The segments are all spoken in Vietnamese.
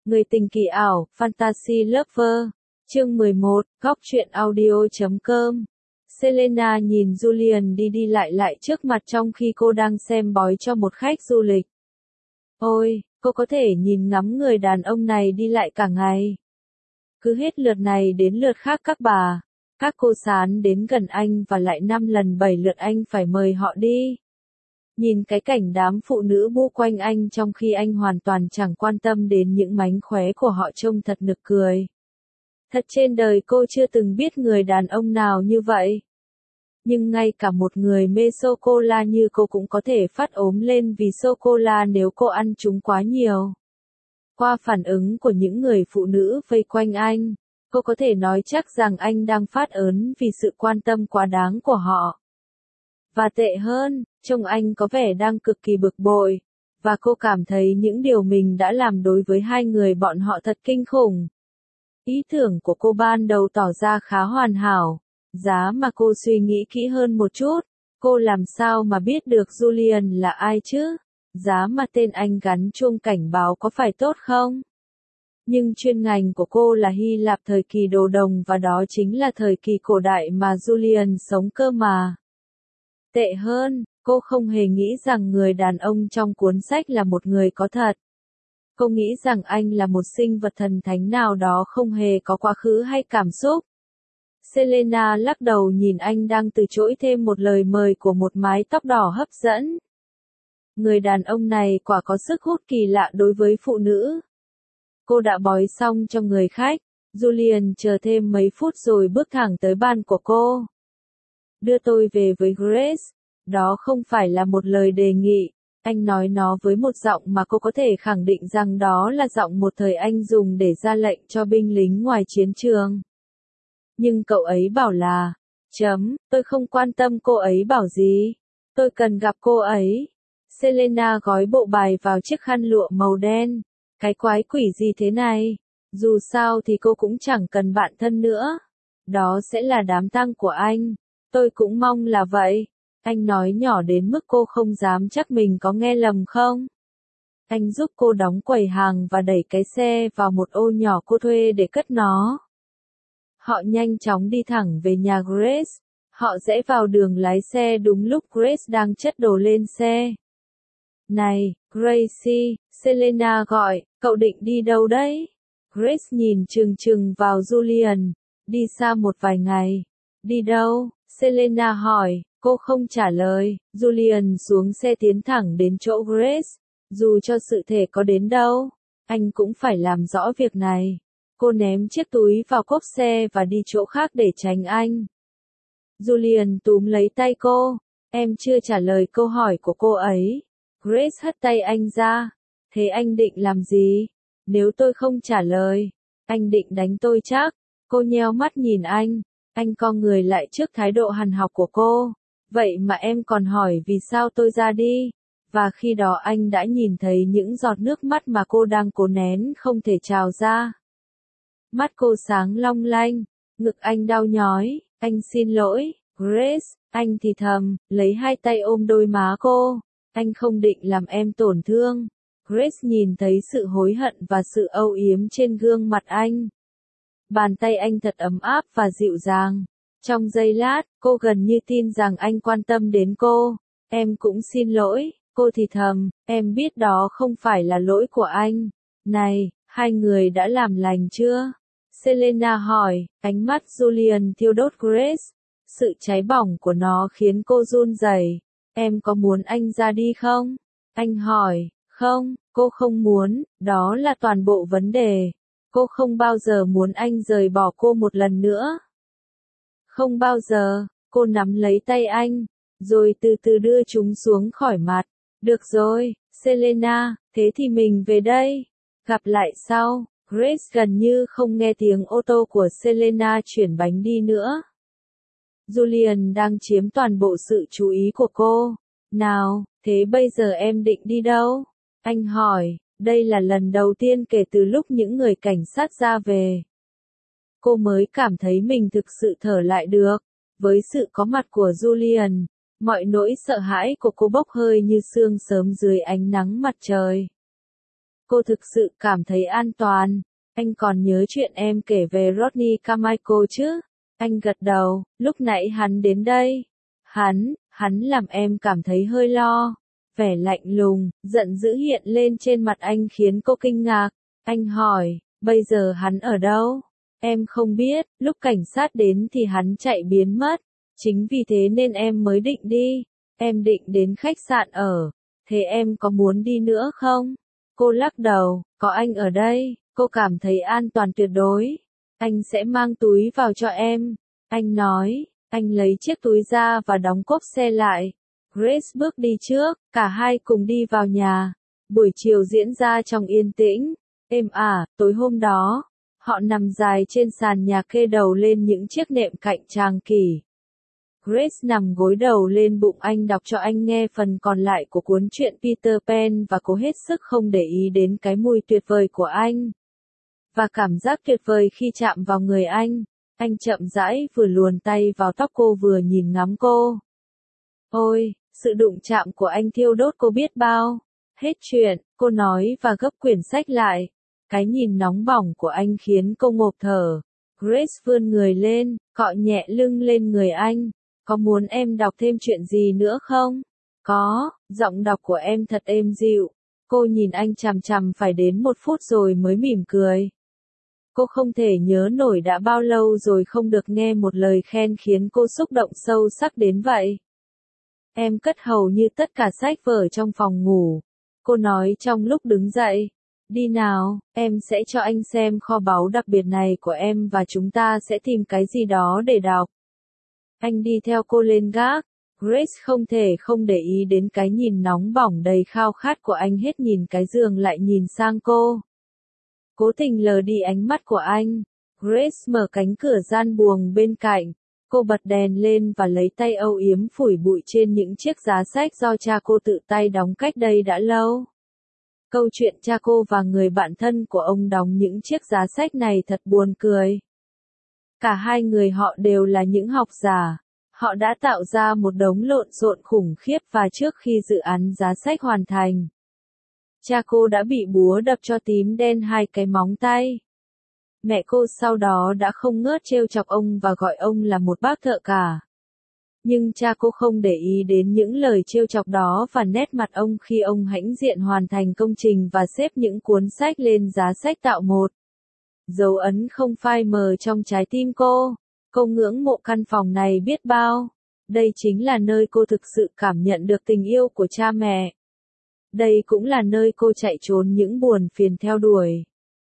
Người tình kỳ ảo, Fantasy Lover. Chương 11, góc truyện audio.com. Selena nhìn Julian đi đi lại trước mặt trong khi cô đang xem bói cho một khách du lịch. Ôi, cô có thể nhìn ngắm người đàn ông này đi lại cả ngày. Cứ hết lượt này đến lượt khác các cô sán đến gần anh và lại 5 lần 7 lượt anh phải mời họ đi. Nhìn cái cảnh đám phụ nữ bu quanh anh trong khi anh hoàn toàn chẳng quan tâm đến những mánh khóe của họ trông thật nực cười. Thật trên đời cô chưa từng biết người đàn ông nào như vậy. Nhưng ngay cả một người mê sô-cô-la như cô cũng có thể phát ốm lên vì sô-cô-la nếu cô ăn chúng quá nhiều. Qua phản ứng của những người phụ nữ vây quanh anh, cô có thể nói chắc rằng anh đang phát ớn vì sự quan tâm quá đáng của họ. Và tệ hơn, trông anh có vẻ đang cực kỳ bực bội, và cô cảm thấy những điều mình đã làm đối với hai người bọn họ thật kinh khủng. Ý tưởng của cô ban đầu tỏ ra khá hoàn hảo, giá mà cô suy nghĩ kỹ hơn một chút, cô làm sao mà biết được Julian là ai chứ? Giá mà tên anh gắn chuông cảnh báo có phải tốt không? Nhưng chuyên ngành của cô là Hy Lạp thời kỳ đồ đồng và đó chính là thời kỳ cổ đại mà Julian sống cơ mà. Tệ hơn, cô không hề nghĩ rằng người đàn ông trong cuốn sách là một người có thật. Cô nghĩ rằng anh là một sinh vật thần thánh nào đó không hề có quá khứ hay cảm xúc. Selena lắc đầu nhìn anh đang từ chối thêm một lời mời của một mái tóc đỏ hấp dẫn. Người đàn ông này quả có sức hút kỳ lạ đối với phụ nữ. Cô đã bói xong cho người khách, Julian chờ thêm mấy phút rồi bước thẳng tới bàn của cô. Đưa tôi về với Grace, đó không phải là một lời đề nghị, anh nói nó với một giọng mà cô có thể khẳng định rằng đó là giọng một thời anh dùng để ra lệnh cho binh lính ngoài chiến trường. Nhưng cậu ấy bảo là, tôi không quan tâm cô ấy bảo gì, tôi cần gặp cô ấy. Selena gói bộ bài vào chiếc khăn lụa màu đen, cái quái quỷ gì thế này, dù sao thì cô cũng chẳng cần bạn thân nữa, đó sẽ là đám tang của anh, tôi cũng mong là vậy. Anh nói nhỏ đến mức cô không dám chắc mình có nghe lầm không. Anh giúp cô đóng quầy hàng và đẩy cái xe vào một ô nhỏ cô thuê để cất nó. Họ nhanh chóng đi thẳng về nhà Grace. Họ rẽ vào đường lái xe đúng lúc Grace đang chất đồ lên xe. Này, Gracie, Selena gọi, cậu định đi đâu đấy? Grace nhìn chừng vào Julian. Đi xa một vài ngày. Đi đâu? Selena hỏi. Cô không trả lời, Julian xuống xe tiến thẳng đến chỗ Grace. Dù cho sự thể có đến đâu, anh cũng phải làm rõ việc này. Cô ném chiếc túi vào cốp xe và đi chỗ khác để tránh anh. Julian túm lấy tay cô. Em chưa trả lời câu hỏi của cô ấy. Grace hất tay anh ra. Thế anh định làm gì? Nếu tôi không trả lời, anh định đánh tôi chắc. Cô nheo mắt nhìn anh. Anh co người lại trước thái độ hằn học của cô. Vậy mà em còn hỏi vì sao tôi ra đi. Và khi đó anh đã nhìn thấy những giọt nước mắt mà cô đang cố nén không thể trào ra. Mắt cô sáng long lanh, ngực anh đau nhói, anh xin lỗi, Grace, anh thì thầm, lấy hai tay ôm đôi má cô. Anh không định làm em tổn thương. Grace nhìn thấy sự hối hận và sự âu yếm trên gương mặt anh. Bàn tay anh thật ấm áp và dịu dàng. Trong giây lát, cô gần như tin rằng anh quan tâm đến cô. Em cũng xin lỗi, cô thì thầm, em biết đó không phải là lỗi của anh. Này, hai người đã làm lành chưa? Selena hỏi, ánh mắt Julian thiêu đốt Grace. Sự cháy bỏng của nó khiến cô run rẩy. Em có muốn anh ra đi không? Anh hỏi, không, cô không muốn, đó là toàn bộ vấn đề. Cô không bao giờ muốn anh rời bỏ cô một lần nữa. Không bao giờ, cô nắm lấy tay anh, rồi từ từ đưa chúng xuống khỏi mặt. Được rồi, Selena, thế thì mình về đây. Gặp lại sau. Grace gần như không nghe tiếng ô tô của Selena chuyển bánh đi nữa. Julian đang chiếm toàn bộ sự chú ý của cô. Nào, thế bây giờ em định đi đâu? Anh hỏi, đây là lần đầu tiên kể từ lúc những người cảnh sát ra về. Cô mới cảm thấy mình thực sự thở lại được. Với sự có mặt của Julian, mọi nỗi sợ hãi của cô bốc hơi như sương sớm dưới ánh nắng mặt trời. Cô thực sự cảm thấy an toàn. Anh còn nhớ chuyện em kể về Rodney Carmichael chứ? Anh gật đầu, lúc nãy hắn đến đây. Hắn làm em cảm thấy hơi lo. Vẻ lạnh lùng, giận dữ hiện lên trên mặt anh khiến cô kinh ngạc. Anh hỏi, bây giờ hắn ở đâu? Em không biết, lúc cảnh sát đến thì hắn chạy biến mất. Chính vì thế nên em mới định đi. Em định đến khách sạn ở. Thế em có muốn đi nữa không? Cô lắc đầu, có anh ở đây, cô cảm thấy an toàn tuyệt đối. Anh sẽ mang túi vào cho em. Anh nói, anh lấy chiếc túi ra và đóng cốp xe lại. Grace bước đi trước, cả hai cùng đi vào nhà. Buổi chiều diễn ra trong yên tĩnh, êm ả, tối hôm đó, họ nằm dài trên sàn nhà kê đầu lên những chiếc nệm cạnh tràng kỷ. Grace nằm gối đầu lên bụng anh đọc cho anh nghe phần còn lại của cuốn truyện Peter Pan và cố hết sức không để ý đến cái mùi tuyệt vời của anh. Và cảm giác tuyệt vời khi chạm vào người anh. Anh chậm rãi vừa luồn tay vào tóc cô vừa nhìn ngắm cô. Ôi, sự đụng chạm của anh thiêu đốt cô biết bao. Hết chuyện, cô nói và gấp quyển sách lại. Cái nhìn nóng bỏng của anh khiến cô ngộp thở. Grace vươn người lên, cọ nhẹ lưng lên người anh. Có muốn em đọc thêm chuyện gì nữa không? Có, giọng đọc của em thật êm dịu. Cô nhìn anh chằm chằm phải đến 1 phút rồi mới mỉm cười. Cô không thể nhớ nổi đã bao lâu rồi không được nghe một lời khen khiến cô xúc động sâu sắc đến vậy. Em cất hầu như tất cả sách vở trong phòng ngủ. Cô nói trong lúc đứng dậy. Đi nào, em sẽ cho anh xem kho báu đặc biệt này của em và chúng ta sẽ tìm cái gì đó để đọc. Anh đi theo cô lên gác. Grace không thể không để ý đến cái nhìn nóng bỏng đầy khao khát của anh, hết nhìn cái giường lại nhìn sang cô. Cố tình lờ đi ánh mắt của anh. Grace mở cánh cửa gian buồng bên cạnh. Cô bật đèn lên và lấy tay âu yếm phủi bụi trên những chiếc giá sách do cha cô tự tay đóng cách đây đã lâu. Câu chuyện cha cô và người bạn thân của ông đóng những chiếc giá sách này thật buồn cười. Cả hai người họ đều là những học giả. Họ đã tạo ra một đống lộn xộn khủng khiếp và trước khi dự án giá sách hoàn thành, cha cô đã bị búa đập cho tím đen 2 cái móng tay. Mẹ cô sau đó đã không ngớt trêu chọc ông và gọi ông là một bác thợ cả. Nhưng cha cô không để ý đến những lời trêu chọc đó và nét mặt ông khi ông hãnh diện hoàn thành công trình và xếp những cuốn sách lên giá sách tạo một dấu ấn không phai mờ trong trái tim cô. Cô ngưỡng mộ căn phòng này biết bao. Đây chính là nơi cô thực sự cảm nhận được tình yêu của cha mẹ. Đây cũng là nơi cô chạy trốn những buồn phiền theo đuổi.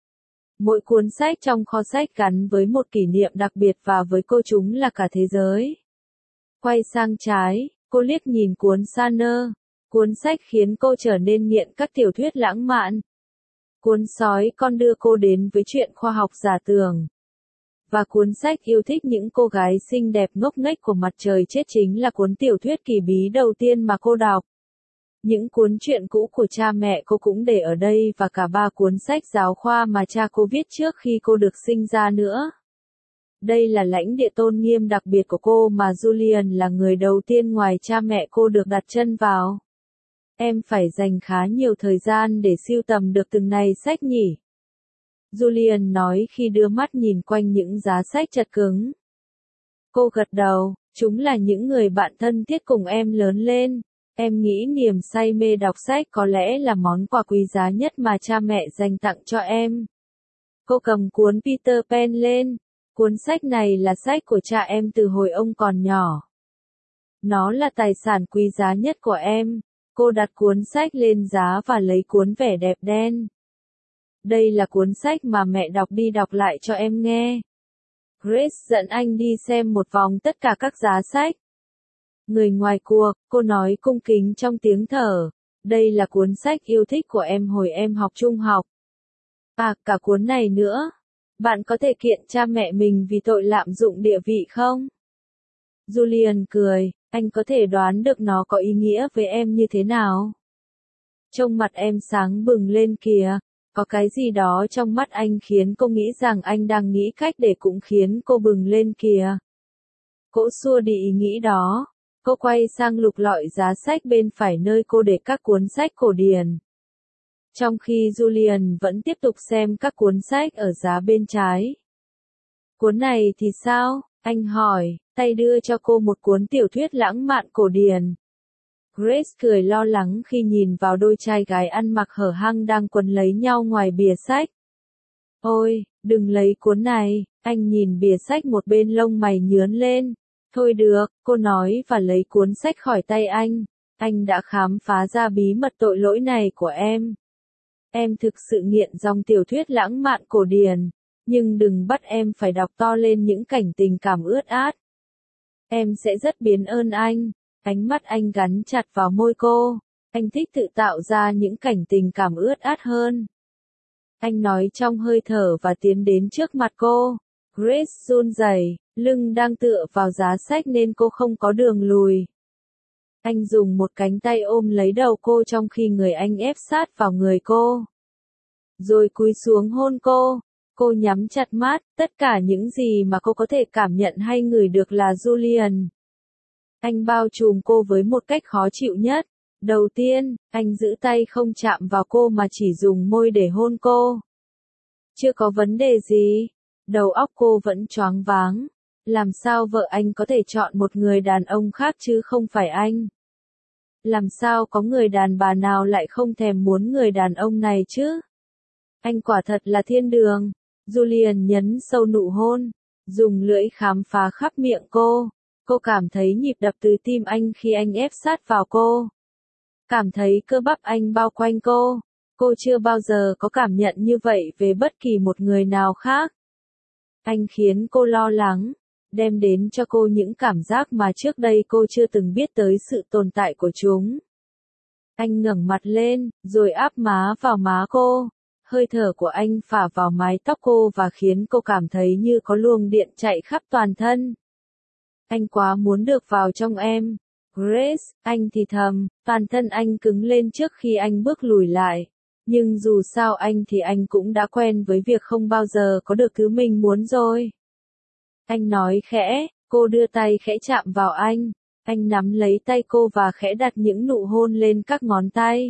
Mỗi cuốn sách trong kho sách gắn với một kỷ niệm đặc biệt và với cô chúng là cả thế giới. Quay sang trái, cô liếc nhìn cuốn Saner. Cuốn sách khiến cô trở nên nghiện các tiểu thuyết lãng mạn. Cuốn Sói Con đưa cô đến với chuyện khoa học giả tưởng. Và cuốn sách yêu thích những cô gái xinh đẹp ngốc nghếch của mặt trời chết chính là cuốn tiểu thuyết kỳ bí đầu tiên mà cô đọc. Những cuốn truyện cũ của cha mẹ cô cũng để ở đây và cả 3 cuốn sách giáo khoa mà cha cô viết trước khi cô được sinh ra nữa. Đây là lãnh địa tôn nghiêm đặc biệt của cô mà Julian là người đầu tiên ngoài cha mẹ cô được đặt chân vào. Em phải dành khá nhiều thời gian để sưu tầm được từng này sách nhỉ? Julian nói khi đưa mắt nhìn quanh những giá sách chật cứng. Cô gật đầu, chúng là những người bạn thân thiết cùng em lớn lên. Em nghĩ niềm say mê đọc sách có lẽ là món quà quý giá nhất mà cha mẹ dành tặng cho em. Cô cầm cuốn Peter Pan lên. Cuốn sách này là sách của cha em từ hồi ông còn nhỏ. Nó là tài sản quý giá nhất của em. Cô đặt cuốn sách lên giá và lấy cuốn vẻ đẹp đen. Đây là cuốn sách mà mẹ đọc đi đọc lại cho em nghe. Grace dẫn anh đi xem một vòng tất cả các giá sách. Người ngoài cuộc, cô nói cung kính trong tiếng thở. Đây là cuốn sách yêu thích của em hồi em học trung học. À, cả cuốn này nữa. Bạn có thể kiện cha mẹ mình vì tội lạm dụng địa vị không? Julian cười, anh có thể đoán được nó có ý nghĩa với em như thế nào? Trông mặt em sáng bừng lên kìa. Có cái gì đó trong mắt anh khiến cô nghĩ rằng anh đang nghĩ cách để cũng khiến cô bừng lên kìa. Cô xua đi ý nghĩ đó. Cô quay sang lục lọi giá sách bên phải nơi cô để các cuốn sách cổ điển. Trong khi Julian vẫn tiếp tục xem các cuốn sách ở giá bên trái. Cuốn này thì sao? Anh hỏi, tay đưa cho cô một cuốn tiểu thuyết lãng mạn cổ điển. Grace cười lo lắng khi nhìn vào đôi trai gái ăn mặc hở hang đang quấn lấy nhau ngoài bìa sách. Ôi, đừng lấy cuốn này, anh nhìn bìa sách một bên lông mày nhướng lên. Thôi được, cô nói và lấy cuốn sách khỏi tay anh. Anh đã khám phá ra bí mật tội lỗi này của em. Em thực sự nghiện dòng tiểu thuyết lãng mạn cổ điển, nhưng đừng bắt em phải đọc to lên những cảnh tình cảm ướt át. Em sẽ rất biết ơn anh. Ánh mắt anh gắn chặt vào môi cô. Anh thích tự tạo ra những cảnh tình cảm ướt át hơn. Anh nói trong hơi thở và tiến đến trước mặt cô. Grace run rẩy, lưng đang tựa vào giá sách nên cô không có đường lùi. Anh dùng một cánh tay ôm lấy đầu cô trong khi người anh ép sát vào người cô. Rồi cúi xuống hôn cô. Cô nhắm chặt mắt, tất cả những gì mà cô có thể cảm nhận hay ngửi được là Julian. Anh bao trùm cô với một cách khó chịu nhất. Đầu tiên, anh giữ tay không chạm vào cô mà chỉ dùng môi để hôn cô. Chưa có vấn đề gì. Đầu óc cô vẫn choáng váng. Làm sao vợ anh có thể chọn một người đàn ông khác chứ không phải anh? Làm sao có người đàn bà nào lại không thèm muốn người đàn ông này chứ? Anh quả thật là thiên đường. Julian nhấn sâu nụ hôn, dùng lưỡi khám phá khắp miệng cô. Cô cảm thấy nhịp đập từ tim anh khi anh ép sát vào cô. Cảm thấy cơ bắp anh bao quanh cô. Cô chưa bao giờ có cảm nhận như vậy về bất kỳ một người nào khác. Anh khiến cô lo lắng, đem đến cho cô những cảm giác mà trước đây cô chưa từng biết tới sự tồn tại của chúng. Anh ngẩng mặt lên, rồi áp má vào má cô. Hơi thở của anh phả vào mái tóc cô và khiến cô cảm thấy như có luồng điện chạy khắp toàn thân. Anh quá muốn được vào trong em. Grace, anh thì thầm, toàn thân anh cứng lên trước khi anh bước lùi lại. Nhưng dù sao anh thì anh cũng đã quen với việc không bao giờ có được thứ mình muốn rồi. Anh nói khẽ, cô đưa tay khẽ chạm vào anh. Anh nắm lấy tay cô và khẽ đặt những nụ hôn lên các ngón tay.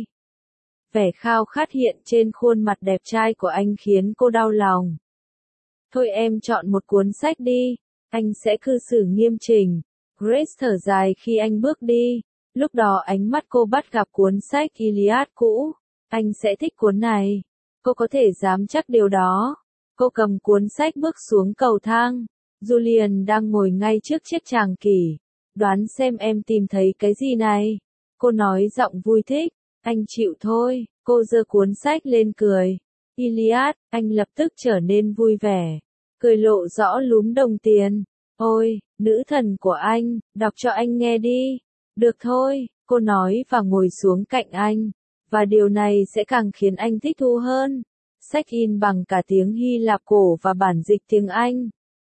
Vẻ khao khát hiện trên khuôn mặt đẹp trai của anh khiến cô đau lòng. Thôi em chọn một cuốn sách đi, anh sẽ cư xử nghiêm chỉnh. Grace thở dài khi anh bước đi. Lúc đó ánh mắt cô bắt gặp cuốn sách Iliad cũ. Anh sẽ thích cuốn này. Cô có thể dám chắc điều đó. Cô cầm cuốn sách bước xuống cầu thang. Julian đang ngồi ngay trước chiếc tràng kỷ. Đoán xem em tìm thấy cái gì này. Cô nói giọng vui thích. Anh chịu thôi. Cô giơ cuốn sách lên cười. Iliad, anh lập tức trở nên vui vẻ. Cười lộ rõ lúm đồng tiền. Ôi, nữ thần của anh, đọc cho anh nghe đi. Được thôi, cô nói và ngồi xuống cạnh anh. Và điều này sẽ càng khiến anh thích thú hơn. Sách in bằng cả tiếng Hy Lạp cổ và bản dịch tiếng Anh.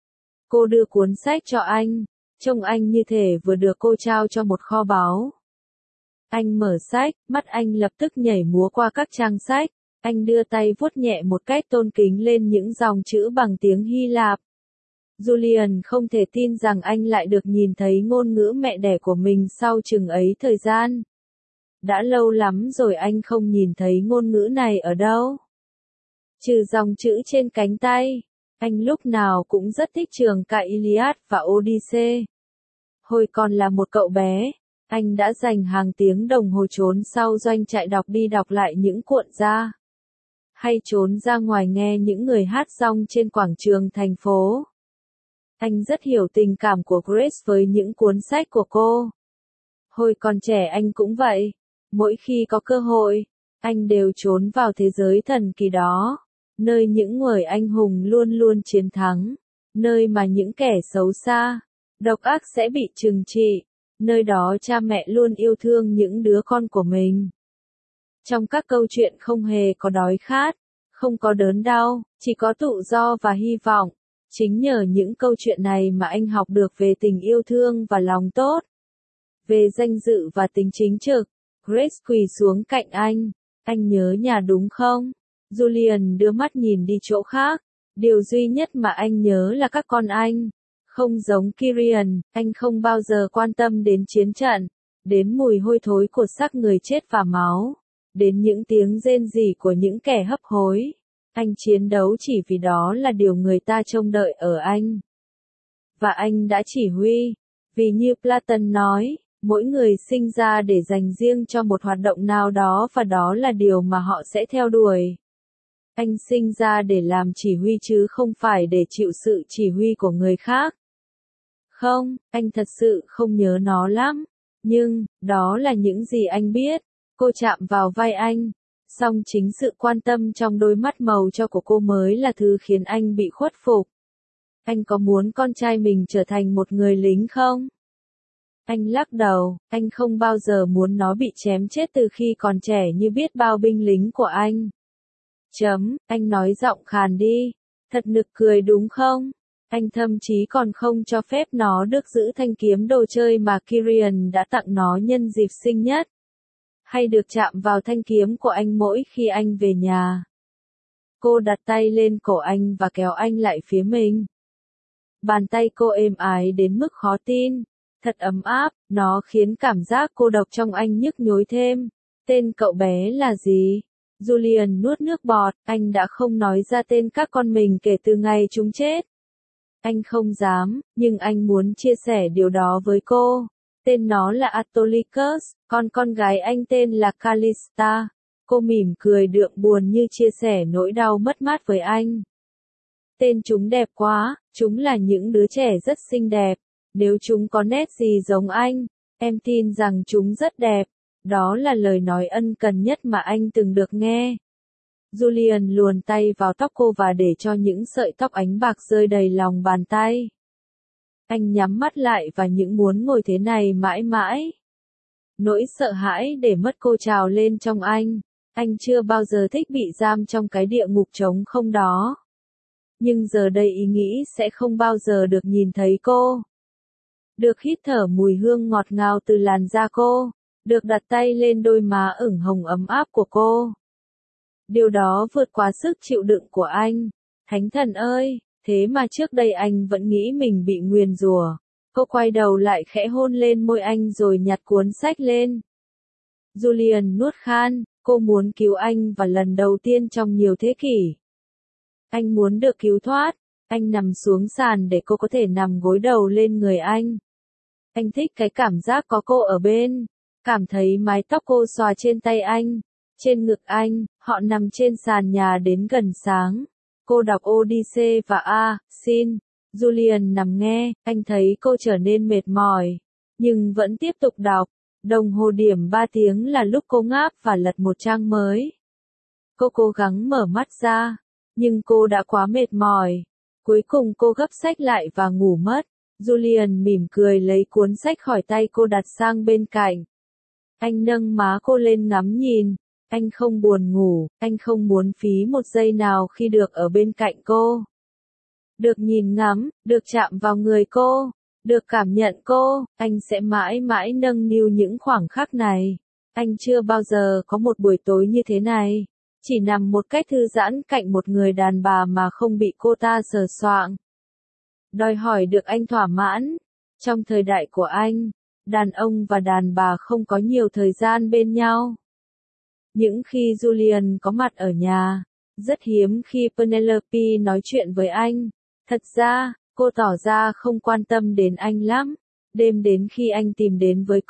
Cô đưa cuốn sách cho anh. Trông anh như thể vừa được cô trao cho một kho báu. Anh mở sách, mắt anh lập tức nhảy múa qua các trang sách. Anh đưa tay vuốt nhẹ một cách tôn kính lên những dòng chữ bằng tiếng Hy Lạp. Julian không thể tin rằng anh lại được nhìn thấy ngôn ngữ mẹ đẻ của mình sau chừng ấy thời gian. Đã lâu lắm rồi anh không nhìn thấy ngôn ngữ này ở đâu. Trừ dòng chữ trên cánh tay, anh lúc nào cũng rất thích trường ca Iliad và Odyssey. Hồi còn là một cậu bé, anh đã dành hàng tiếng đồng hồ trốn sau doanh trại đọc đi đọc lại những cuộn ra. Hay trốn ra ngoài nghe những người hát rong trên quảng trường thành phố. Anh rất hiểu tình cảm của Grace với những cuốn sách của cô. Hồi còn trẻ anh cũng vậy. Mỗi khi có cơ hội, anh đều trốn vào thế giới thần kỳ đó. Nơi những người anh hùng luôn luôn chiến thắng. Nơi mà những kẻ xấu xa, độc ác sẽ bị trừng trị. Nơi đó cha mẹ luôn yêu thương những đứa con của mình. Trong các câu chuyện không hề có đói khát, không có đớn đau, chỉ có tự do và hy vọng. Chính nhờ những câu chuyện này mà anh học được về tình yêu thương và lòng tốt. Về danh dự và tính chính trực. Grace quỳ xuống cạnh anh. Anh nhớ nhà đúng không? Julian đưa mắt nhìn đi chỗ khác. Điều duy nhất mà anh nhớ là các con anh. Không giống Kirian, anh không bao giờ quan tâm đến chiến trận, đến mùi hôi thối của xác người chết và máu. đến những tiếng rên rỉ của những kẻ hấp hối. Anh chiến đấu chỉ vì đó là điều người ta trông đợi ở anh. Và anh đã chỉ huy. Vì như Platon nói, mỗi người sinh ra để dành riêng cho một hoạt động nào đó và đó là điều mà họ sẽ theo đuổi. Anh sinh ra để làm chỉ huy chứ không phải để chịu sự chỉ huy của người khác. Không, anh thật sự không nhớ nó lắm. Nhưng, đó là những gì anh biết. Cô chạm vào vai anh. Song chính sự quan tâm trong đôi mắt màu cho của cô mới là thứ khiến anh bị khuất phục. Anh có muốn con trai mình trở thành một người lính không? Anh lắc đầu, anh không bao giờ muốn nó bị chém chết từ khi còn trẻ như biết bao binh lính của anh. Anh nói giọng khàn đi. Thật nực cười đúng không? Anh thậm chí còn không cho phép nó được giữ thanh kiếm đồ chơi mà Kyrian đã tặng nó nhân dịp sinh nhật. Hay được chạm vào thanh kiếm của anh mỗi khi anh về nhà. Cô đặt tay lên cổ anh và kéo anh lại phía mình. Bàn tay cô êm ái đến mức khó tin. Thật ấm áp, nó khiến cảm giác cô độc trong anh nhức nhối thêm. Tên cậu bé là gì? Julian nuốt nước bọt, anh đã không nói ra tên các con mình kể từ ngày chúng chết. Anh không dám, nhưng anh muốn chia sẻ điều đó với cô. Tên nó là Autolycus, còn con gái anh tên là Callista. Cô mỉm cười đượm buồn như chia sẻ nỗi đau mất mát với anh. Tên chúng đẹp quá, chúng là những đứa trẻ rất xinh đẹp. Nếu chúng có nét gì giống anh, em tin rằng chúng rất đẹp. Đó là lời nói ân cần nhất mà anh từng được nghe. Julian luồn tay vào tóc cô và để cho những sợi tóc ánh bạc rơi đầy lòng bàn tay. Anh nhắm mắt lại và những muốn ngồi thế này mãi mãi. Nỗi sợ hãi để mất cô trào lên trong anh. Anh chưa bao giờ thích bị giam trong cái địa ngục trống không đó. Nhưng giờ đây ý nghĩ sẽ không bao giờ được nhìn thấy cô. Được hít thở mùi hương ngọt ngào từ làn da cô. Được đặt tay lên đôi má ửng hồng ấm áp của cô. Điều đó vượt quá sức chịu đựng của anh. Thánh thần ơi, thế mà trước đây anh vẫn nghĩ mình bị nguyền rủa. Cô quay đầu lại khẽ hôn lên môi anh rồi nhặt cuốn sách lên. Julian nuốt khan, cô muốn cứu anh và lần đầu tiên trong nhiều thế kỷ. Anh muốn được cứu thoát. Anh nằm xuống sàn để cô có thể nằm gối đầu lên người anh. Anh thích cái cảm giác có cô ở bên. Cảm thấy mái tóc cô xòa trên tay anh. Trên ngực anh, họ nằm trên sàn nhà đến gần sáng. Cô đọc Odyssey và xin. Julian nằm nghe, anh thấy cô trở nên mệt mỏi. Nhưng vẫn tiếp tục đọc. Đồng hồ điểm 3 tiếng là lúc cô ngáp và lật một trang mới. Cô cố gắng mở mắt ra. Nhưng cô đã quá mệt mỏi. Cuối cùng cô gấp sách lại và ngủ mất. Julian mỉm cười lấy cuốn sách khỏi tay cô đặt sang bên cạnh. Anh nâng má cô lên ngắm nhìn. Anh không buồn ngủ, anh không muốn phí một giây nào khi được ở bên cạnh cô. Được nhìn ngắm, được chạm vào người cô, được cảm nhận cô, anh sẽ mãi mãi nâng niu những khoảng khắc này. Anh chưa bao giờ có một buổi tối như thế này. Chỉ nằm một cách thư giãn cạnh một người đàn bà mà không bị cô ta sờ soạng. Đòi hỏi được anh thỏa mãn. Trong thời đại của anh, đàn ông và đàn bà không có nhiều thời gian bên nhau. Những khi Julian có mặt ở nhà, rất hiếm khi Penelope nói chuyện với anh. Thật ra, cô tỏ ra không quan tâm đến anh lắm. Đêm đến khi anh tìm đến với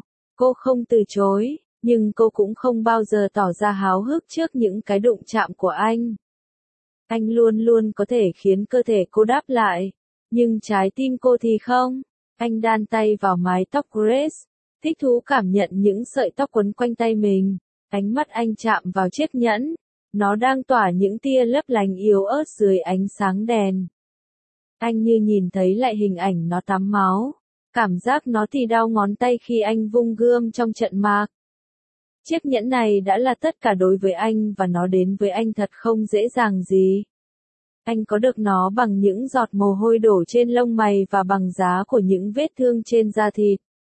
cô không từ chối, nhưng cô cũng không bao giờ tỏ ra háo hức trước những cái đụng chạm của anh. Anh luôn luôn có thể khiến cơ thể cô đáp lại, nhưng trái tim cô thì không. Anh đan tay vào mái tóc Grace, thích thú cảm nhận những sợi tóc quấn quanh tay mình. Ánh mắt anh chạm vào chiếc nhẫn. Nó đang tỏa những tia lấp lánh yếu ớt dưới ánh sáng đèn. Anh như nhìn thấy lại hình ảnh nó tắm máu. Cảm giác nó thì đau ngón tay khi anh vung gươm trong trận mạc. Chiếc nhẫn này đã là tất cả đối với anh và nó đến với anh thật không dễ dàng gì. Anh có được nó bằng những giọt mồ hôi đổ trên lông mày và bằng giá của những vết thương trên da thịt.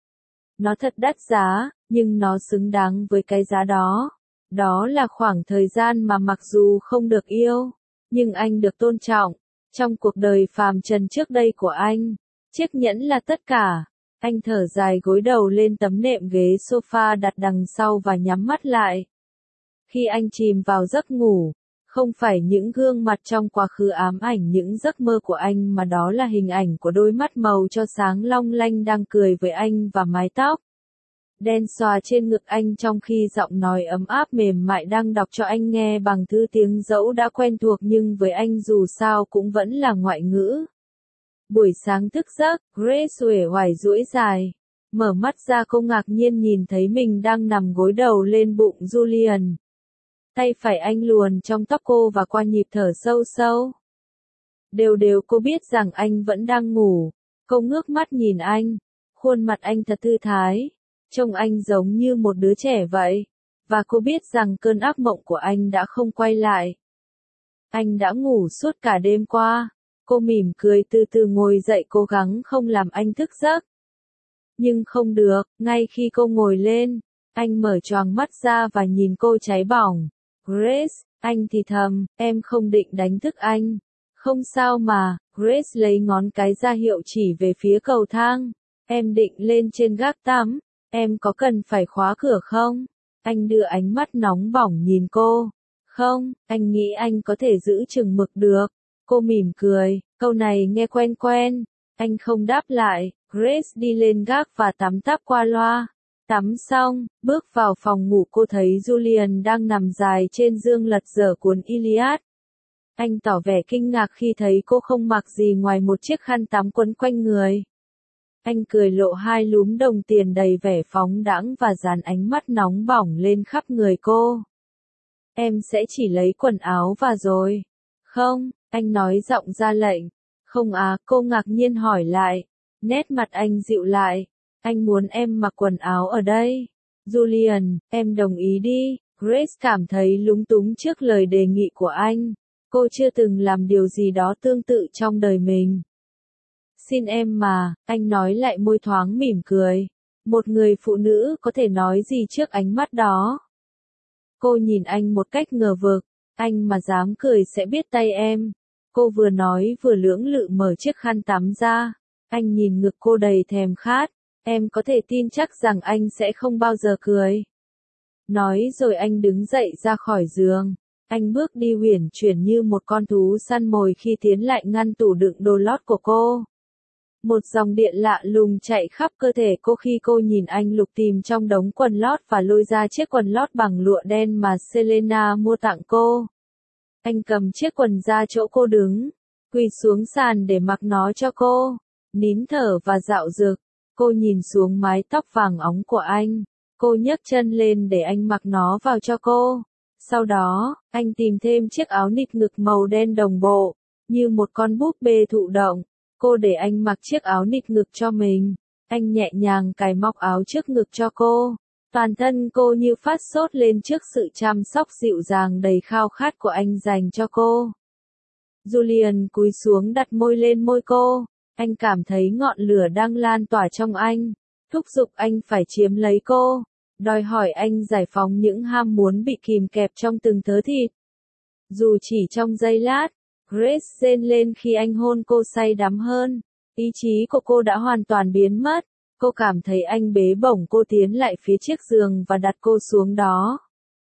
Nó thật đắt giá, nhưng nó xứng đáng với cái giá đó. Đó là khoảng thời gian mà mặc dù không được yêu, nhưng anh được tôn trọng. Trong cuộc đời phàm trần trước đây của anh, chiếc nhẫn là tất cả. Anh thở dài gối đầu lên tấm nệm ghế sofa đặt đằng sau và nhắm mắt lại. Khi anh chìm vào giấc ngủ, không phải những gương mặt trong quá khứ ám ảnh những giấc mơ của anh mà đó là hình ảnh của đôi mắt màu cho sáng long lanh đang cười với anh và mái tóc đen xòa trên ngực anh trong khi giọng nói ấm áp mềm mại đang đọc cho anh nghe bằng thứ tiếng dẫu đã quen thuộc nhưng với anh dù sao cũng vẫn là ngoại ngữ. Buổi sáng thức giấc, Grace uể oải duỗi dài. Mở mắt ra cô ngạc nhiên nhìn thấy mình đang nằm gối đầu lên bụng Julian. Tay phải anh luồn trong tóc cô và qua nhịp thở sâu sâu. Đều đều cô biết rằng anh vẫn đang ngủ. Cô ngước mắt nhìn anh. Khuôn mặt anh thật thư thái. Trông anh giống như một đứa trẻ vậy. Và cô biết rằng cơn ác mộng của anh đã không quay lại. Anh đã ngủ suốt cả đêm qua. Cô mỉm cười từ từ ngồi dậy cố gắng không làm anh thức giấc. Nhưng không được, ngay khi cô ngồi lên, anh mở choàng mắt ra và nhìn cô cháy bỏng. Grace, anh thì thầm, em không định đánh thức anh. Không sao mà, Grace lấy ngón cái ra hiệu chỉ về phía cầu thang. Em định lên trên gác tắm, em có cần phải khóa cửa không? Anh đưa ánh mắt nóng bỏng nhìn cô. Không, anh nghĩ anh có thể giữ chừng mực được. Cô mỉm cười, câu này nghe quen quen. Anh không đáp lại, Grace đi lên gác và tắm táp qua loa. Tắm xong, bước vào phòng ngủ cô thấy Julian đang nằm dài trên giường lật dở cuốn Iliad. Anh tỏ vẻ kinh ngạc khi thấy cô không mặc gì ngoài một chiếc khăn tắm quấn quanh người. Anh cười lộ hai lúm đồng tiền đầy vẻ phóng đãng và dán ánh mắt nóng bỏng lên khắp người cô. Em sẽ chỉ lấy quần áo và rồi. Không, anh nói giọng ra lệnh. Không à, cô ngạc nhiên hỏi lại. Nét mặt anh dịu lại. Anh muốn em mặc quần áo ở đây. Julian, em đồng ý đi. Grace cảm thấy lúng túng trước lời đề nghị của anh. Cô chưa từng làm điều gì đó tương tự trong đời mình. Xin em mà, anh nói lại môi thoáng mỉm cười. Một người phụ nữ có thể nói gì trước ánh mắt đó? Cô nhìn anh một cách ngờ vực. Anh mà dám cười sẽ biết tay em. Cô vừa nói vừa lưỡng lự mở chiếc khăn tắm ra. Anh nhìn ngực cô đầy thèm khát. Em có thể tin chắc rằng anh sẽ không bao giờ cười. Nói rồi anh đứng dậy ra khỏi giường. Anh bước đi uyển chuyển như một con thú săn mồi khi tiến lại ngăn tủ đựng đồ lót của cô. Một dòng điện lạ lùng chạy khắp cơ thể cô khi cô nhìn anh lục tìm trong đống quần lót và lôi ra chiếc quần lót bằng lụa đen mà Selena mua tặng cô. Anh cầm chiếc quần ra chỗ cô đứng, quỳ xuống sàn để mặc nó cho cô, nín thở và dạo dực. Cô nhìn xuống mái tóc vàng óng của anh. Cô nhấc chân lên để anh mặc nó vào cho cô. Sau đó, anh tìm thêm chiếc áo nịt ngực màu đen đồng bộ, như một con búp bê thụ động. Cô để anh mặc chiếc áo nịt ngực cho mình. Anh nhẹ nhàng cài móc áo trước ngực cho cô. Toàn thân cô như phát sốt lên trước sự chăm sóc dịu dàng đầy khao khát của anh dành cho cô. Julian cúi xuống đặt môi lên môi cô. Anh cảm thấy ngọn lửa đang lan tỏa trong anh. Thúc giục anh phải chiếm lấy cô. Đòi hỏi anh giải phóng những ham muốn bị kìm kẹp trong từng thớ thịt. Dù chỉ trong giây lát, Grace rên lên khi anh hôn cô say đắm hơn. Ý chí của cô đã hoàn toàn biến mất. Cô cảm thấy anh bế bổng cô tiến lại phía chiếc giường và đặt cô xuống đó.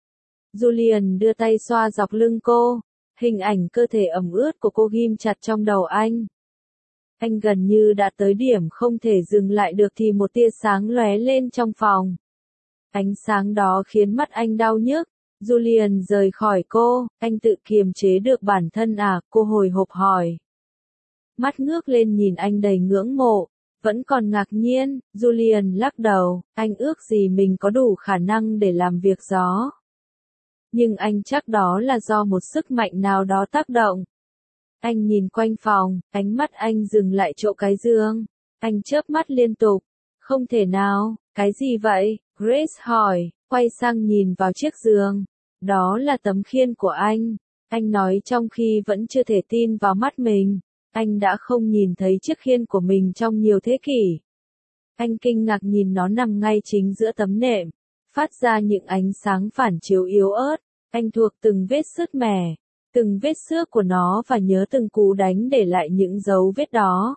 Julian đưa tay xoa dọc lưng cô. Hình ảnh cơ thể ẩm ướt của cô ghim chặt trong đầu anh. Anh gần như đã tới điểm không thể dừng lại được thì một tia sáng lóe lên trong phòng. Ánh sáng đó khiến mắt anh đau nhức. Julian rời khỏi cô, anh tự kiềm chế được bản thân à, cô hồi hộp hỏi. Mắt ngước lên nhìn anh đầy ngưỡng mộ, vẫn còn ngạc nhiên, Julian lắc đầu, anh ước gì mình có đủ khả năng để làm việc đó. Nhưng anh chắc đó là do một sức mạnh nào đó tác động. Anh nhìn quanh phòng, ánh mắt anh dừng lại chỗ cái giường. Anh chớp mắt liên tục. Không thể nào, cái gì vậy? Grace hỏi, quay sang nhìn vào chiếc giường. Đó là tấm khiên của anh. Anh nói trong khi vẫn chưa thể tin vào mắt mình. Anh đã không nhìn thấy chiếc khiên của mình trong nhiều thế kỷ. Anh kinh ngạc nhìn nó nằm ngay chính giữa tấm nệm, phát ra những ánh sáng phản chiếu yếu ớt. Anh thuộc từng vết sứt mẻ, từng vết xước của nó và nhớ từng cú đánh để lại những dấu vết đó.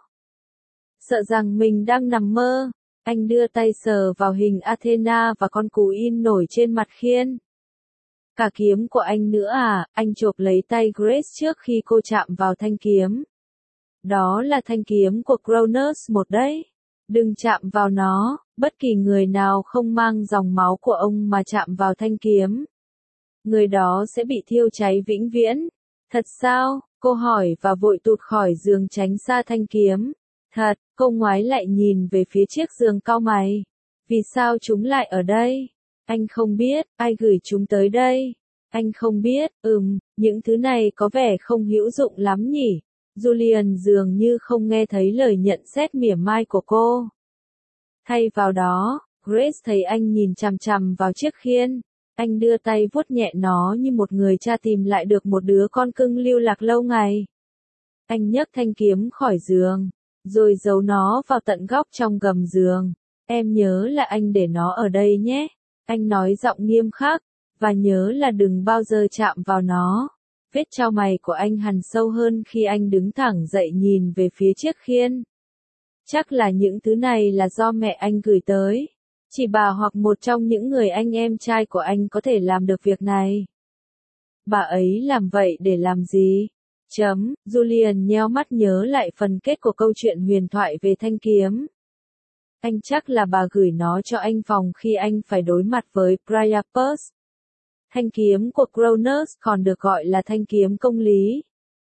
Sợ rằng mình đang nằm mơ, anh đưa tay sờ vào hình Athena và con cú in nổi trên mặt khiên. Cả kiếm của anh nữa à? Anh chộp lấy tay Grace trước khi cô chạm vào thanh kiếm. Đó là thanh kiếm của Cronus một đấy. Đừng chạm vào nó, bất kỳ người nào không mang dòng máu của ông mà chạm vào thanh kiếm. Người đó sẽ bị thiêu cháy vĩnh viễn. Thật sao? Cô hỏi và vội tụt khỏi giường tránh xa thanh kiếm. Thật, cô ngoái lại nhìn về phía chiếc giường cau mày. Vì sao chúng lại ở đây? Anh không biết, ai gửi chúng tới đây? Anh không biết, những thứ này có vẻ không hữu dụng lắm nhỉ? Julian dường như không nghe thấy lời nhận xét mỉa mai của cô. Thay vào đó, Grace thấy anh nhìn chằm chằm vào chiếc khiên. Anh đưa tay vuốt nhẹ nó như một người cha tìm lại được một đứa con cưng lưu lạc lâu ngày. Anh nhấc thanh kiếm khỏi giường, rồi giấu nó vào tận góc trong gầm giường. Em nhớ là anh để nó ở đây nhé. Anh nói giọng nghiêm khắc, và nhớ là đừng bao giờ chạm vào nó. Vết chau mày của anh hằn sâu hơn khi anh đứng thẳng dậy nhìn về phía chiếc khiên. Chắc là những thứ này là do mẹ anh gửi tới. Chỉ bà hoặc một trong những người anh em trai của anh có thể làm được việc này. Bà ấy làm vậy để làm gì? Julian nheo mắt nhớ lại phần kết của câu chuyện huyền thoại về thanh kiếm. Anh chắc là bà gửi nó cho anh phòng khi anh phải đối mặt với Priapus. Thanh kiếm của Cronus còn được gọi là thanh kiếm công lý.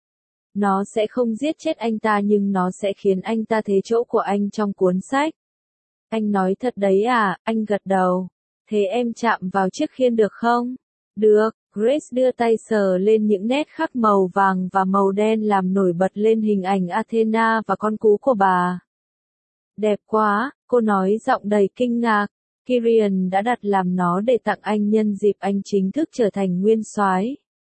Nó sẽ không giết chết anh ta nhưng nó sẽ khiến anh ta thế chỗ của anh trong cuốn sách. Anh nói thật đấy à? Anh gật đầu. Thế em chạm vào chiếc khiên được không? Được, Grace đưa tay sờ lên những nét khắc màu vàng và màu đen làm nổi bật lên hình ảnh Athena và con cú của bà. Đẹp quá, cô nói giọng đầy kinh ngạc. Kyrian đã đặt làm nó để tặng anh nhân dịp anh chính thức trở thành nguyên soái.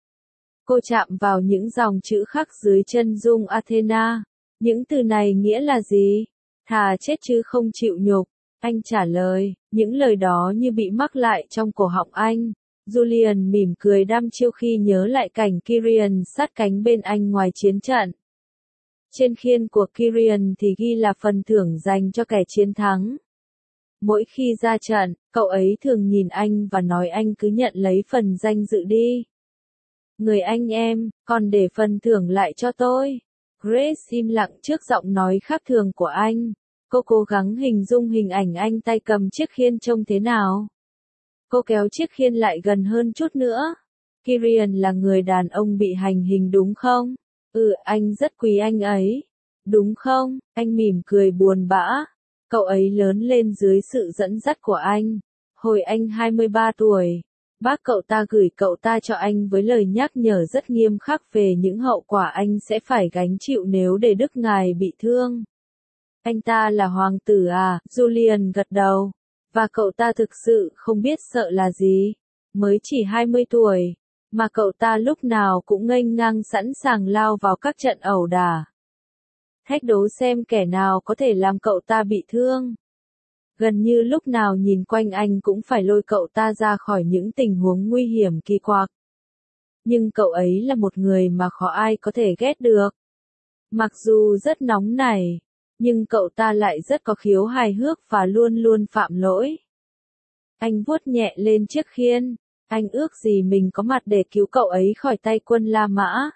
Cô chạm vào những dòng chữ khắc dưới chân dung Athena. Những từ này nghĩa là gì? Thà chết chứ không chịu nhục. Anh trả lời, những lời đó như bị mắc lại trong cổ họng anh. Julian mỉm cười đăm chiêu khi nhớ lại cảnh Kyrian sát cánh bên anh ngoài chiến trận. Trên khiên của Kyrian thì ghi là phần thưởng dành cho kẻ chiến thắng. Mỗi khi ra trận, cậu ấy thường nhìn anh và nói anh cứ nhận lấy phần danh dự đi. Người anh em, còn để phần thưởng lại cho tôi. Grace im lặng trước giọng nói khác thường của anh. Cô cố gắng hình dung hình ảnh anh tay cầm chiếc khiên trông thế nào. Cô kéo chiếc khiên lại gần hơn chút nữa. Kyrian là người đàn ông bị hành hình đúng không? Anh rất quý anh ấy. Đúng không? Anh mỉm cười buồn bã. Cậu ấy lớn lên dưới sự dẫn dắt của anh. Hồi anh 23 tuổi, bác cậu ta gửi cậu ta cho anh với lời nhắc nhở rất nghiêm khắc về những hậu quả anh sẽ phải gánh chịu nếu để Đức Ngài bị thương. Anh ta là hoàng tử à? Julian gật đầu. Và cậu ta thực sự không biết sợ là gì. Mới chỉ 20 tuổi, mà cậu ta lúc nào cũng nghênh ngang sẵn sàng lao vào các trận ẩu đả. Thách đố xem kẻ nào có thể làm cậu ta bị thương. Gần như lúc nào nhìn quanh anh cũng phải lôi cậu ta ra khỏi những tình huống nguy hiểm kỳ quặc. Nhưng cậu ấy là một người mà khó ai có thể ghét được. Mặc dù rất nóng nảy, nhưng cậu ta lại rất có khiếu hài hước và luôn luôn phạm lỗi. Anh vuốt nhẹ lên chiếc khiên. Anh ước gì mình có mặt để cứu cậu ấy khỏi tay quân La Mã.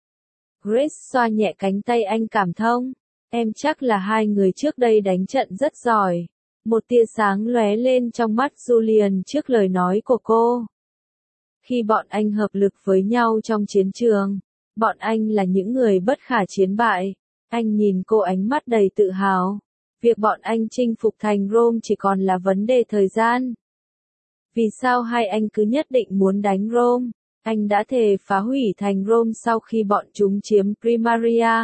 Grace xoa nhẹ cánh tay anh cảm thông. Em chắc là hai người trước đây đánh trận rất giỏi. Một tia sáng lóe lên trong mắt Julian trước lời nói của cô. Khi bọn anh hợp lực với nhau trong chiến trường, bọn anh là những người bất khả chiến bại. Anh nhìn cô ánh mắt đầy tự hào. Việc bọn anh chinh phục thành Rome chỉ còn là vấn đề thời gian. Vì sao hai anh cứ nhất định muốn đánh Rome? Anh đã thề phá hủy thành Rome sau khi bọn chúng chiếm Primaria.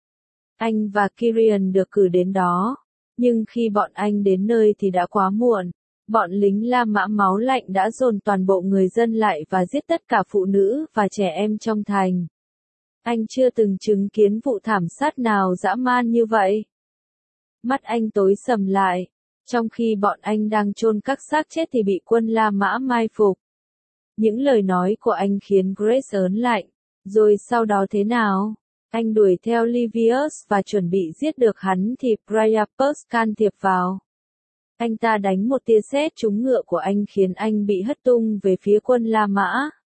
Anh và Kyrian được cử đến đó. Nhưng khi bọn anh đến nơi thì đã quá muộn. Bọn lính La Mã máu lạnh đã dồn toàn bộ người dân lại và giết tất cả phụ nữ và trẻ em trong thành. Anh chưa từng chứng kiến vụ thảm sát nào dã man như vậy. Mắt anh tối sầm lại. Trong khi bọn anh đang chôn các xác chết thì bị quân La Mã mai phục. Những lời nói của anh khiến Grace ớn lạnh. Rồi sau đó thế nào? Anh đuổi theo Livius và chuẩn bị giết được hắn thì Priapus can thiệp vào. Anh ta đánh một tia sét trúng ngựa của anh khiến anh bị hất tung về phía quân La Mã.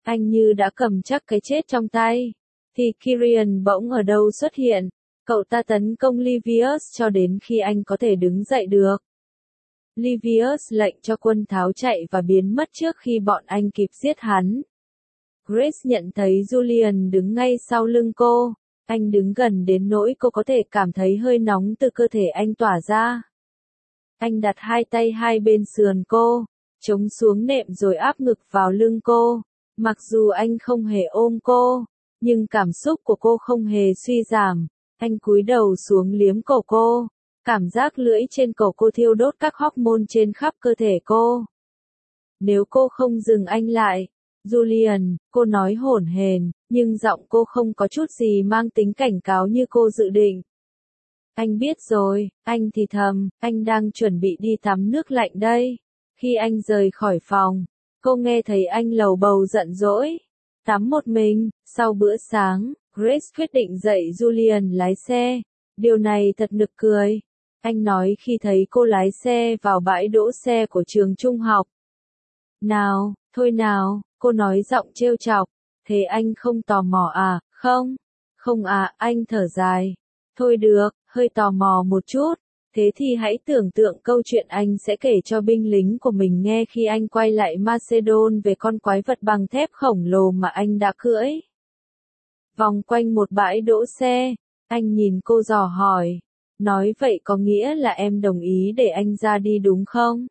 Anh như đã cầm chắc cái chết trong tay. Thì Kieran bỗng ở đâu xuất hiện. Cậu ta tấn công Livius cho đến khi anh có thể đứng dậy được. Livius lệnh cho quân tháo chạy và biến mất trước khi bọn anh kịp giết hắn. Grace nhận thấy Julian đứng ngay sau lưng cô. Anh đứng gần đến nỗi cô có thể cảm thấy hơi nóng từ cơ thể anh tỏa ra. Anh đặt hai tay hai bên sườn cô, chống xuống nệm rồi áp ngực vào lưng cô. Mặc dù anh không hề ôm cô, nhưng cảm xúc của cô không hề suy giảm. Anh cúi đầu xuống liếm cổ cô. Cảm giác lưỡi trên cổ cô thiêu đốt các hormone trên khắp cơ thể cô. Nếu cô không dừng anh lại, Julian, cô nói hổn hển, nhưng giọng cô không có chút gì mang tính cảnh cáo như cô dự định. Anh biết rồi, anh thì thầm, anh đang chuẩn bị đi tắm nước lạnh đây. Khi anh rời khỏi phòng, cô nghe thấy anh lầu bầu giận dỗi. Tắm một mình, sau bữa sáng, Grace quyết định dạy Julian lái xe. Điều này thật nực cười. Anh nói khi thấy cô lái xe vào bãi đỗ xe của trường trung học. Nào, thôi nào, cô nói giọng trêu chọc. Thế anh không tò mò à, không? Không à, anh thở dài. Thôi được, hơi tò mò một chút. Thế thì hãy tưởng tượng câu chuyện anh sẽ kể cho binh lính của mình nghe khi anh quay lại Macedon về con quái vật bằng thép khổng lồ mà anh đã cưỡi. Vòng quanh một bãi đỗ xe, anh nhìn cô dò hỏi. Nói vậy có nghĩa là em đồng ý để anh ra đi đúng không?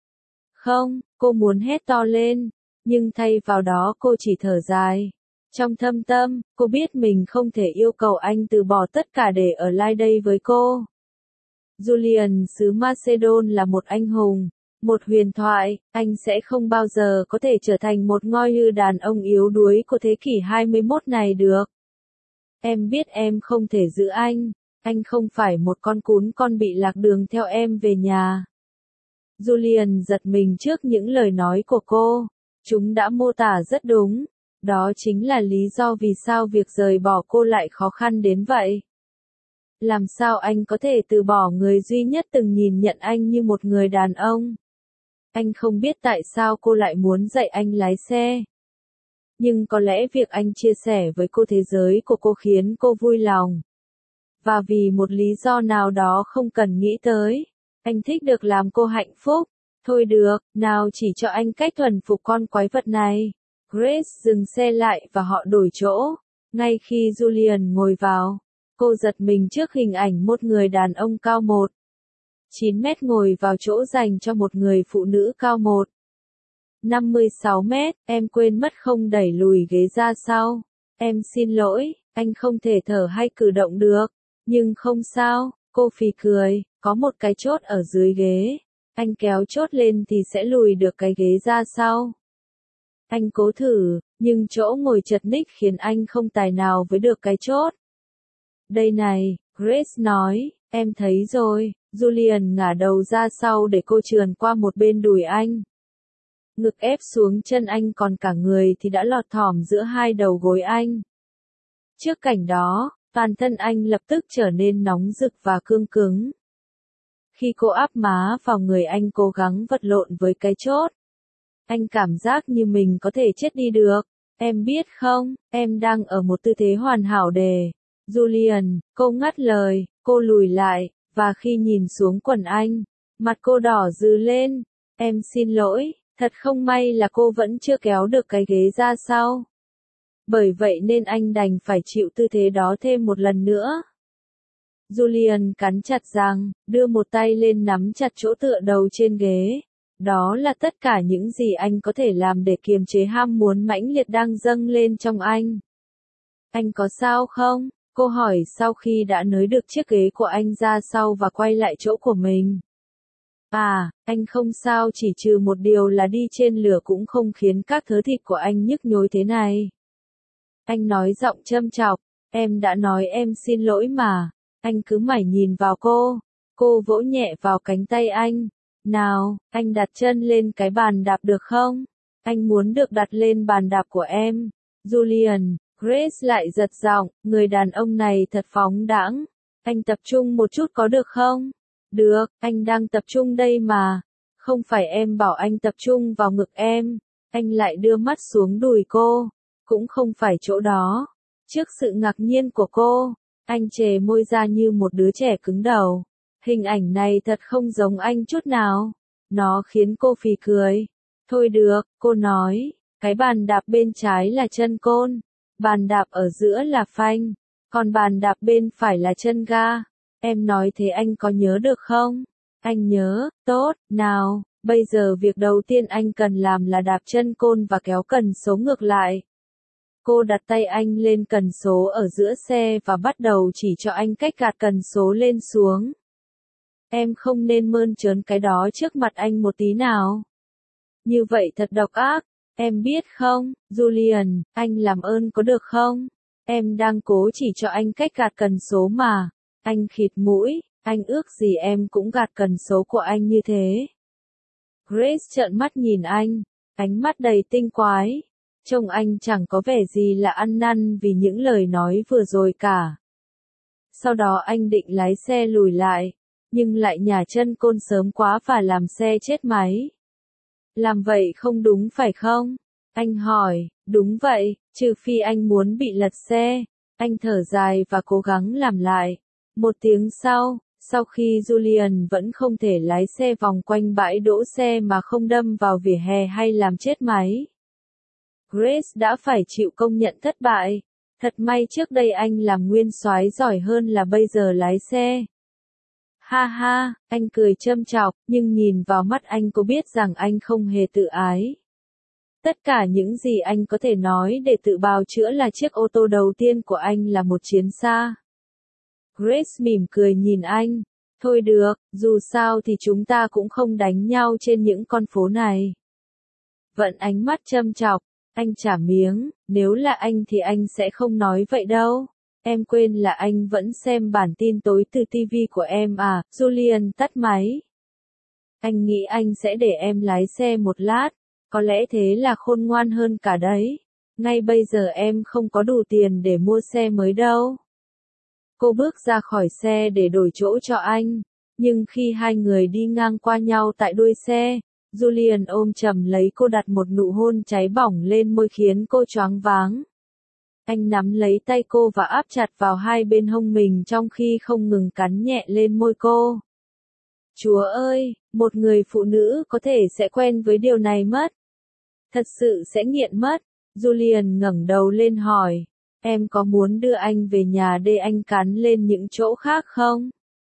Không, cô muốn hét to lên, nhưng thay vào đó cô chỉ thở dài. Trong thâm tâm, cô biết mình không thể yêu cầu anh từ bỏ tất cả để ở lại đây với cô. Julian xứ Macedon là một anh hùng, một huyền thoại, anh sẽ không bao giờ có thể trở thành một ngôi như đàn ông yếu đuối của thế kỷ 21 này được. Em biết em không thể giữ anh không phải một con cún con bị lạc đường theo em về nhà. Julian giật mình trước những lời nói của cô, chúng đã mô tả rất đúng, đó chính là lý do vì sao việc rời bỏ cô lại khó khăn đến vậy. Làm sao anh có thể từ bỏ người duy nhất từng nhìn nhận anh như một người đàn ông? Anh không biết tại sao cô lại muốn dạy anh lái xe. Nhưng có lẽ việc anh chia sẻ với cô thế giới của cô khiến cô vui lòng. Và vì một lý do nào đó không cần nghĩ tới, anh thích được làm cô hạnh phúc. Thôi được, nào chỉ cho anh cách thuần phục con quái vật này. Grace dừng xe lại và họ đổi chỗ. Ngay khi Julian ngồi vào, cô giật mình trước hình ảnh một người đàn ông cao 1,9 mét ngồi vào chỗ dành cho một người phụ nữ cao 1,56 mét. Em quên mất không đẩy lùi ghế ra sau. Em xin lỗi, anh không thể thở hay cử động được. Nhưng không sao, cô phì cười, có một cái chốt ở dưới ghế. Anh kéo chốt lên thì sẽ lùi được cái ghế ra sau. Anh cố thử, nhưng chỗ ngồi chật ních khiến anh không tài nào với được cái chốt. Đây này, Grace nói, em thấy rồi. Julian ngả đầu ra sau để cô trườn qua một bên đùi anh. Ngực ép xuống chân anh còn cả người thì đã lọt thỏm giữa hai đầu gối anh. Trước cảnh đó, toàn thân anh lập tức trở nên nóng rực và cương cứng. Khi cô áp má vào người anh cố gắng vật lộn với cái chốt, anh cảm giác như mình có thể chết đi được. Em biết không, em đang ở một tư thế hoàn hảo để. Julian, cô ngắt lời, cô lùi lại, và khi nhìn xuống quần anh, mặt cô đỏ rừ lên. Em xin lỗi, thật không may là cô vẫn chưa kéo được cái ghế ra sau. Bởi vậy nên anh đành phải chịu tư thế đó thêm một lần nữa. Julian cắn chặt răng, đưa một tay lên nắm chặt chỗ tựa đầu trên ghế. Đó là tất cả những gì anh có thể làm để kiềm chế ham muốn mãnh liệt đang dâng lên trong anh. Anh có sao không? Cô hỏi sau khi đã nới được chiếc ghế của anh ra sau và quay lại chỗ của mình. À, anh không sao, chỉ trừ một điều là đi trên lửa cũng không khiến các thớ thịt của anh nhức nhối thế này. Anh nói giọng châm chọc, em đã nói em xin lỗi mà. Anh cứ mải nhìn vào cô. Cô vỗ nhẹ vào cánh tay anh. Nào, anh đặt chân lên cái bàn đạp được không? Anh muốn được đặt lên bàn đạp của em. Julian, Grace lại giật giọng, người đàn ông này thật phóng đãng. Anh tập trung một chút có được không? Được, anh đang tập trung đây mà. Không phải em bảo anh tập trung vào ngực em. Anh lại đưa mắt xuống đùi cô. Cũng không phải chỗ đó. Trước sự ngạc nhiên của cô, anh chề môi ra như một đứa trẻ cứng đầu. Hình ảnh này thật không giống anh chút nào. Nó khiến cô phì cười. Thôi được, cô nói. Cái bàn đạp bên trái là chân côn. Bàn đạp ở giữa là phanh. Còn bàn đạp bên phải là chân ga. Em nói thế anh có nhớ được không? Anh nhớ, tốt, nào, bây giờ việc đầu tiên anh cần làm là đạp chân côn và kéo cần số ngược lại. Cô đặt tay anh lên cần số ở giữa xe và bắt đầu chỉ cho anh cách gạt cần số lên xuống. Em không nên mơn trớn cái đó trước mặt anh một tí nào. Như vậy thật độc ác, em biết không, Julian, anh làm ơn có được không? Em đang cố chỉ cho anh cách gạt cần số mà. Anh khịt mũi, anh ước gì em cũng gạt cần số của anh như thế. Grace trợn mắt nhìn anh, ánh mắt đầy tinh quái. Trông anh chẳng có vẻ gì là ăn năn vì những lời nói vừa rồi cả. Sau đó anh định lái xe lùi lại, nhưng lại nhả chân côn sớm quá và làm xe chết máy. Làm vậy không đúng phải không? Anh hỏi, đúng vậy, trừ phi anh muốn bị lật xe. Anh thở dài và cố gắng làm lại. Một tiếng sau khi Julian vẫn không thể lái xe vòng quanh bãi đỗ xe mà không đâm vào vỉa hè hay làm chết máy, Grace đã phải chịu công nhận thất bại. Thật may trước đây anh làm nguyên soái giỏi hơn là bây giờ lái xe. Ha ha, anh cười châm chọc, nhưng nhìn vào mắt anh cô biết rằng anh không hề tự ái. Tất cả những gì anh có thể nói để tự bào chữa là chiếc ô tô đầu tiên của anh là một chiến xa. Grace mỉm cười nhìn anh. Thôi được, dù sao thì chúng ta cũng không đánh nhau trên những con phố này. Vận ánh mắt châm chọc, anh trả miếng, nếu là anh thì anh sẽ không nói vậy đâu. Em quên là anh vẫn xem bản tin tối từ TV của em à, Julian tắt máy. Anh nghĩ anh sẽ để em lái xe một lát, có lẽ thế là khôn ngoan hơn cả đấy. Ngay bây giờ em không có đủ tiền để mua xe mới đâu. Cô bước ra khỏi xe để đổi chỗ cho anh, nhưng khi hai người đi ngang qua nhau tại đuôi xe, Julian ôm chầm lấy cô đặt một nụ hôn cháy bỏng lên môi khiến cô choáng váng. Anh nắm lấy tay cô và áp chặt vào hai bên hông mình trong khi không ngừng cắn nhẹ lên môi cô. Chúa ơi, một người phụ nữ có thể sẽ quen với điều này mất. Thật sự sẽ nghiện mất. Julian ngẩng đầu lên hỏi. Em có muốn đưa anh về nhà để anh cắn lên những chỗ khác không?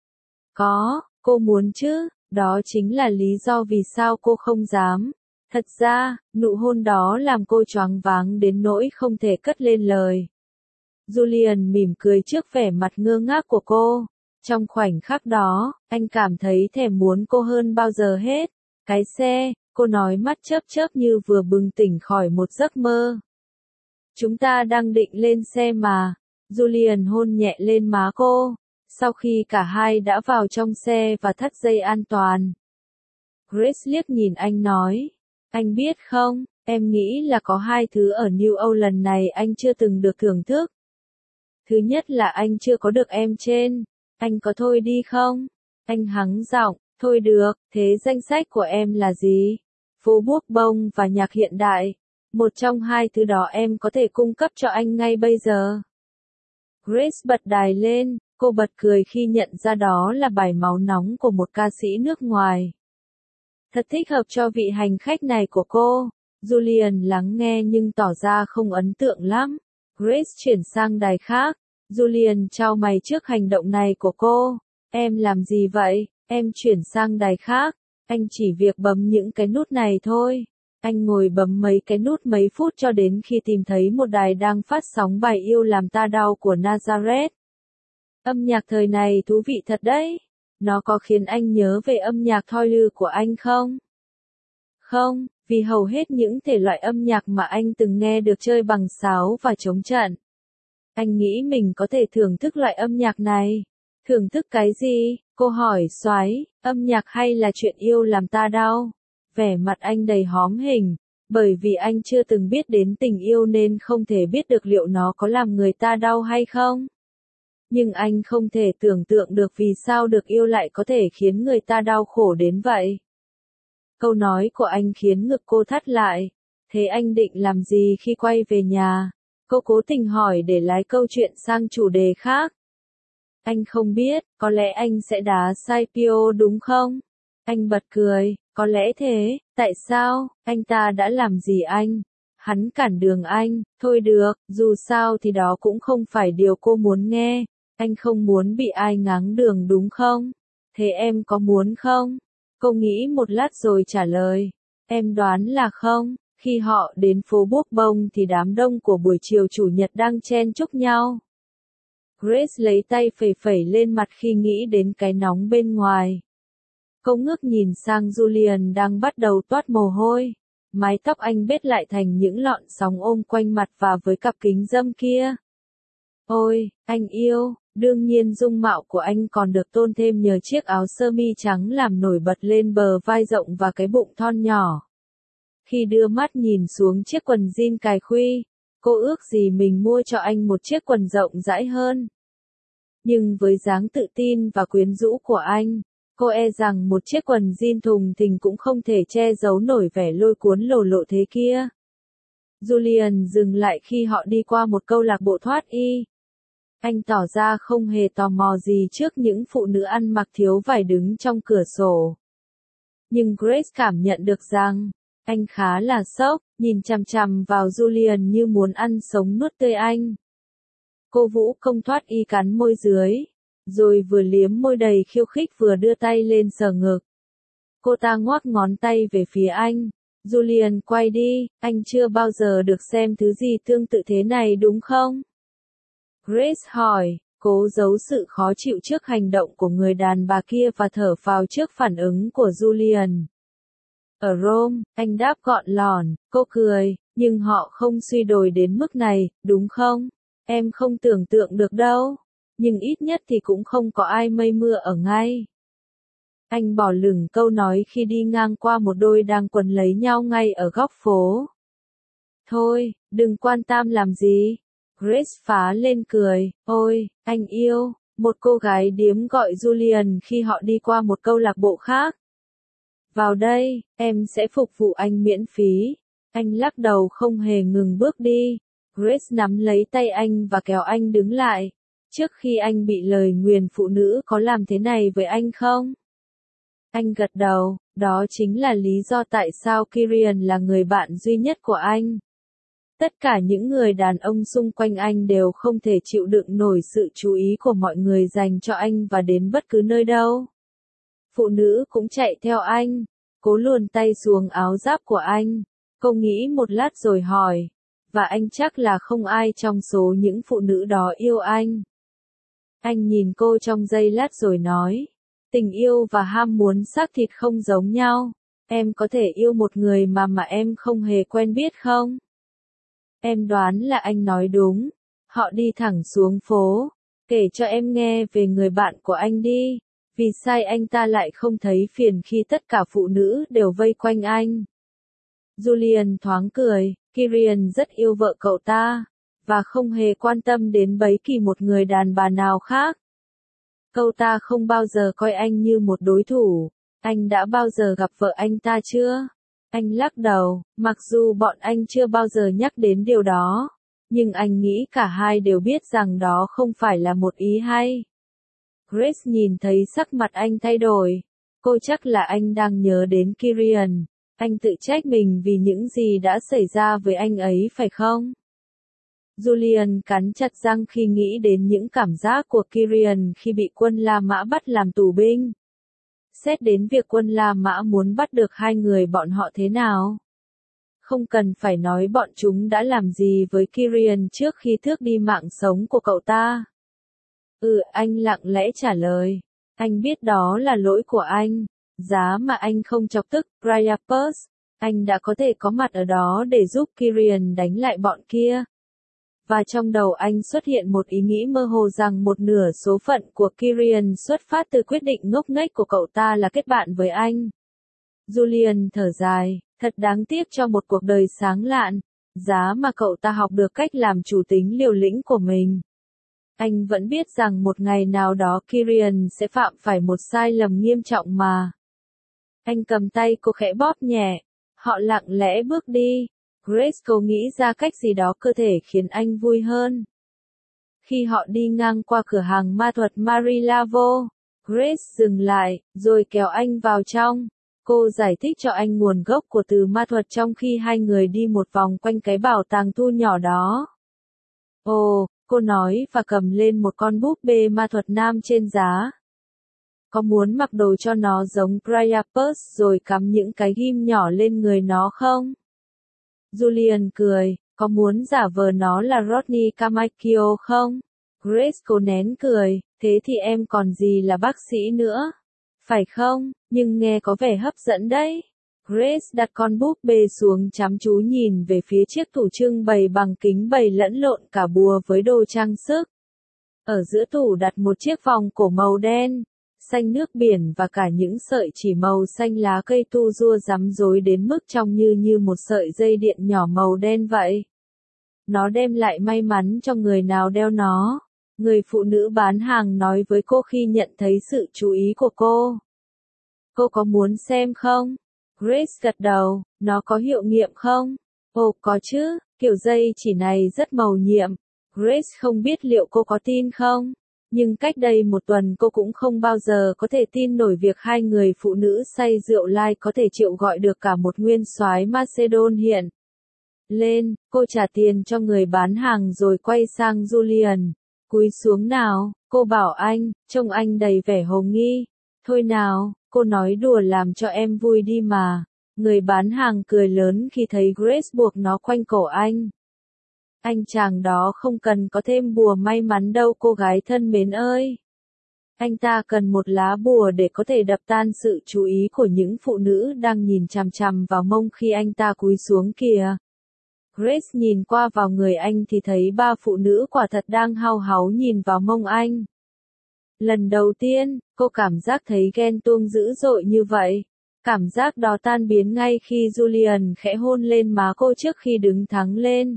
Có, cô muốn chứ, đó chính là lý do vì sao cô không dám. Thật ra, nụ hôn đó làm cô choáng váng đến nỗi không thể cất lên lời. Julian mỉm cười trước vẻ mặt ngơ ngác của cô. Trong khoảnh khắc đó, anh cảm thấy thèm muốn cô hơn bao giờ hết. Cái xe, cô nói mắt chớp chớp như vừa bừng tỉnh khỏi một giấc mơ. Chúng ta đang định lên xe mà. Julian hôn nhẹ lên má cô. Sau khi cả hai đã vào trong xe và thắt dây an toàn, Grace liếc nhìn anh nói. Anh biết không, em nghĩ là có hai thứ ở New Âu lần này anh chưa từng được thưởng thức. Thứ nhất là anh chưa có được em trên. Anh có thôi đi không? Anh hắng giọng, thôi được, thế danh sách của em là gì? Phố Buốc Bông và nhạc hiện đại. Một trong hai thứ đó em có thể cung cấp cho anh ngay bây giờ. Grace bật đài lên, cô bật cười khi nhận ra đó là bài máu nóng của một ca sĩ nước ngoài. Thật thích hợp cho vị hành khách này của cô. Julian lắng nghe nhưng tỏ ra không ấn tượng lắm. Grace chuyển sang đài khác. Julian chau mày trước hành động này của cô. Em làm gì vậy? Em chuyển sang đài khác. Anh chỉ việc bấm những cái nút này thôi. Anh ngồi bấm mấy cái nút mấy phút cho đến khi tìm thấy một đài đang phát sóng bài Yêu Làm Ta Đau của Nazareth. Âm nhạc thời này thú vị thật đấy. Nó có khiến anh nhớ về âm nhạc thoi lư của anh không? Không, vì hầu hết những thể loại âm nhạc mà anh từng nghe được chơi bằng sáo và trống trận. Anh nghĩ mình có thể thưởng thức loại âm nhạc này. Thưởng thức cái gì? Cô hỏi xoáy, âm nhạc hay là chuyện yêu làm ta đau? Vẻ mặt anh đầy hóm hình, bởi vì anh chưa từng biết đến tình yêu nên không thể biết được liệu nó có làm người ta đau hay không. Nhưng anh không thể tưởng tượng được vì sao được yêu lại có thể khiến người ta đau khổ đến vậy. Câu nói của anh khiến ngực cô thắt lại. Thế anh định làm gì khi quay về nhà? Cô cố tình hỏi để lái câu chuyện sang chủ đề khác. Anh không biết, có lẽ anh sẽ đá Saipio đúng không? Anh bật cười, có lẽ thế, tại sao, anh ta đã làm gì anh? Hắn cản đường anh, thôi được, dù sao thì đó cũng không phải điều cô muốn nghe. Anh không muốn bị ai ngáng đường đúng không? Thế em có muốn không? Cô nghĩ một lát rồi trả lời. Em đoán là không. Khi họ đến phố Buốc Bông thì đám đông của buổi chiều chủ nhật đang chen chúc nhau. Grace lấy tay phẩy phẩy lên mặt khi nghĩ đến cái nóng bên ngoài. Cô ngước nhìn sang Julian đang bắt đầu toát mồ hôi. Mái tóc anh bết lại thành những lọn sóng ôm quanh mặt và với cặp kính râm kia. Ôi, anh yêu, đương nhiên dung mạo của anh còn được tôn thêm nhờ chiếc áo sơ mi trắng làm nổi bật lên bờ vai rộng và cái bụng thon nhỏ. Khi đưa mắt nhìn xuống chiếc quần jean cài khuy, cô ước gì mình mua cho anh một chiếc quần rộng rãi hơn. Nhưng với dáng tự tin và quyến rũ của anh, cô e rằng một chiếc quần jean thùng thình cũng không thể che giấu nổi vẻ lôi cuốn lồ lộ thế kia. Julian dừng lại khi họ đi qua một câu lạc bộ thoát y. Anh tỏ ra không hề tò mò gì trước những phụ nữ ăn mặc thiếu vải đứng trong cửa sổ. Nhưng Grace cảm nhận được rằng, anh khá là sốc, nhìn chằm chằm vào Julian như muốn ăn sống nuốt tươi anh. Cô vũ công thoát y cắn môi dưới, rồi vừa liếm môi đầy khiêu khích vừa đưa tay lên sờ ngực. Cô ta ngoắc ngón tay về phía anh. Julian quay đi, anh chưa bao giờ được xem thứ gì tương tự thế này đúng không? Grace hỏi, cố giấu sự khó chịu trước hành động của người đàn bà kia và thở phào trước phản ứng của Julian. Ở Rome, anh đáp gọn lỏn, cô cười, nhưng họ không suy đồi đến mức này, đúng không? Em không tưởng tượng được đâu, nhưng ít nhất thì cũng không có ai mây mưa ở ngay. Anh bỏ lửng câu nói khi đi ngang qua một đôi đang quấn lấy nhau ngay ở góc phố. Thôi, đừng quan tâm làm gì. Grace phá lên cười, ôi, anh yêu, một cô gái điếm gọi Julian khi họ đi qua một câu lạc bộ khác. Vào đây, em sẽ phục vụ anh miễn phí. Anh lắc đầu không hề ngừng bước đi. Grace nắm lấy tay anh và kéo anh đứng lại. Trước khi anh bị lời nguyền phụ nữ có làm thế này với anh không? Anh gật đầu, đó chính là lý do tại sao Kirian là người bạn duy nhất của anh. Tất cả những người đàn ông xung quanh anh đều không thể chịu đựng nổi sự chú ý của mọi người dành cho anh và đến bất cứ nơi đâu. Phụ nữ cũng chạy theo anh, cố luồn tay xuống áo giáp của anh. Cô nghĩ một lát rồi hỏi, và anh chắc là không ai trong số những phụ nữ đó yêu anh. Anh nhìn cô trong giây lát rồi nói, tình yêu và ham muốn xác thịt không giống nhau. Em có thể yêu một người mà em không hề quen biết không? Em đoán là anh nói đúng. Họ đi thẳng xuống phố. Kể cho em nghe về người bạn của anh đi. Vì sao anh ta lại không thấy phiền khi tất cả phụ nữ đều vây quanh anh? Julian thoáng cười, Kirian rất yêu vợ cậu ta, và không hề quan tâm đến bất kỳ một người đàn bà nào khác. Cậu ta không bao giờ coi anh như một đối thủ. Anh đã bao giờ gặp vợ anh ta chưa? Anh lắc đầu, mặc dù bọn anh chưa bao giờ nhắc đến điều đó, nhưng anh nghĩ cả hai đều biết rằng đó không phải là một ý hay. Grace nhìn thấy sắc mặt anh thay đổi. Cô chắc là anh đang nhớ đến Kirian. Anh tự trách mình vì những gì đã xảy ra với anh ấy phải không? Julian cắn chặt răng khi nghĩ đến những cảm giác của Kirian khi bị quân La Mã bắt làm tù binh. Xét đến việc quân La Mã muốn bắt được hai người bọn họ thế nào? Không cần phải nói bọn chúng đã làm gì với Kirian trước khi tước đi mạng sống của cậu ta. Anh lặng lẽ trả lời. Anh biết đó là lỗi của anh. Giá mà anh không chọc tức Priapus, anh đã có thể có mặt ở đó để giúp Kirian đánh lại bọn kia. Và trong đầu anh xuất hiện một ý nghĩ mơ hồ rằng một nửa số phận của Kirian xuất phát từ quyết định ngốc nghếch của cậu ta là kết bạn với anh. Julian thở dài, thật đáng tiếc cho một cuộc đời sáng lạn, giá mà cậu ta học được cách làm chủ tính liều lĩnh của mình. Anh vẫn biết rằng một ngày nào đó Kirian sẽ phạm phải một sai lầm nghiêm trọng mà. Anh cầm tay cô khẽ bóp nhẹ. Họ lặng lẽ bước đi. Grace cố nghĩ ra cách gì đó cơ thể khiến anh vui hơn. Khi họ đi ngang qua cửa hàng ma thuật Marie-Laveau, Grace dừng lại, rồi kéo anh vào trong. Cô giải thích cho anh nguồn gốc của từ ma thuật trong khi hai người đi một vòng quanh cái bảo tàng thu nhỏ đó. Ồ, cô nói và cầm lên một con búp bê ma thuật nam trên giá. Có muốn mặc đồ cho nó giống Priapus rồi cắm những cái ghim nhỏ lên người nó không? Julian cười, có muốn giả vờ nó là Rodney Carmichael không? Grace cố nén cười, thế thì em còn gì là bác sĩ nữa? Phải không, nhưng nghe có vẻ hấp dẫn đấy. Grace đặt con búp bê xuống chăm chú nhìn về phía chiếc tủ trưng bày bằng kính bày lẫn lộn cả bùa với đồ trang sức. Ở giữa tủ đặt một chiếc vòng cổ màu đen, xanh nước biển và cả những sợi chỉ màu xanh lá cây tu rua rắm rối đến mức trông như một sợi dây điện nhỏ màu đen vậy. Nó đem lại may mắn cho người nào đeo nó. Người phụ nữ bán hàng nói với cô khi nhận thấy sự chú ý của cô. Cô có muốn xem không? Grace gật đầu, nó có hiệu nghiệm không? Ồ, có chứ, kiểu dây chỉ này rất mầu nhiệm. Grace không biết liệu cô có tin không? Nhưng cách đây một tuần cô cũng không bao giờ có thể tin nổi việc hai người phụ nữ say rượu lai có thể chịu gọi được cả một nguyên soái Macedon hiện. Lên, cô trả tiền cho người bán hàng rồi quay sang Julian. Cúi xuống nào, cô bảo anh, trông anh đầy vẻ hồ nghi. Thôi nào, cô nói đùa làm cho em vui đi mà. Người bán hàng cười lớn khi thấy Grace buộc nó quanh cổ anh. Anh chàng đó không cần có thêm bùa may mắn đâu cô gái thân mến ơi. Anh ta cần một lá bùa để có thể đập tan sự chú ý của những phụ nữ đang nhìn chằm chằm vào mông khi anh ta cúi xuống kìa. Grace nhìn qua vào người anh thì thấy ba phụ nữ quả thật đang hao háu nhìn vào mông anh. Lần đầu tiên, cô cảm giác thấy ghen tuông dữ dội như vậy. Cảm giác đó tan biến ngay khi Julian khẽ hôn lên má cô trước khi đứng thẳng lên.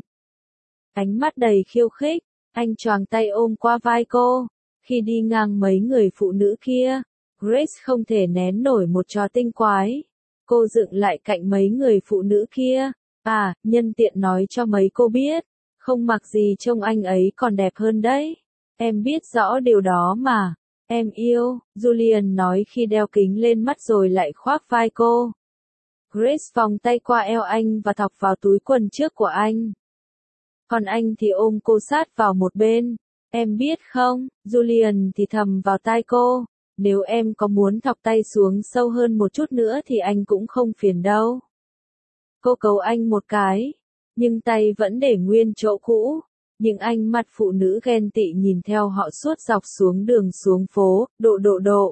Ánh mắt đầy khiêu khích, anh choàng tay ôm qua vai cô. Khi đi ngang mấy người phụ nữ kia, Grace không thể nén nổi một trò tinh quái. Cô dựng lại cạnh mấy người phụ nữ kia. À, nhân tiện nói cho mấy cô biết, không mặc gì trông anh ấy còn đẹp hơn đấy. Em biết rõ điều đó mà. Em yêu, Julian nói khi đeo kính lên mắt rồi lại khoác vai cô. Grace vòng tay qua eo anh và thọc vào túi quần trước của anh. Còn anh thì ôm cô sát vào một bên. Em biết không, Julian thì thầm vào tai cô. Nếu em có muốn thọc tay xuống sâu hơn một chút nữa thì anh cũng không phiền đâu. Cô cấu anh một cái, nhưng tay vẫn để nguyên chỗ cũ. Những ánh mắt phụ nữ ghen tị nhìn theo họ suốt dọc xuống đường xuống phố, độ.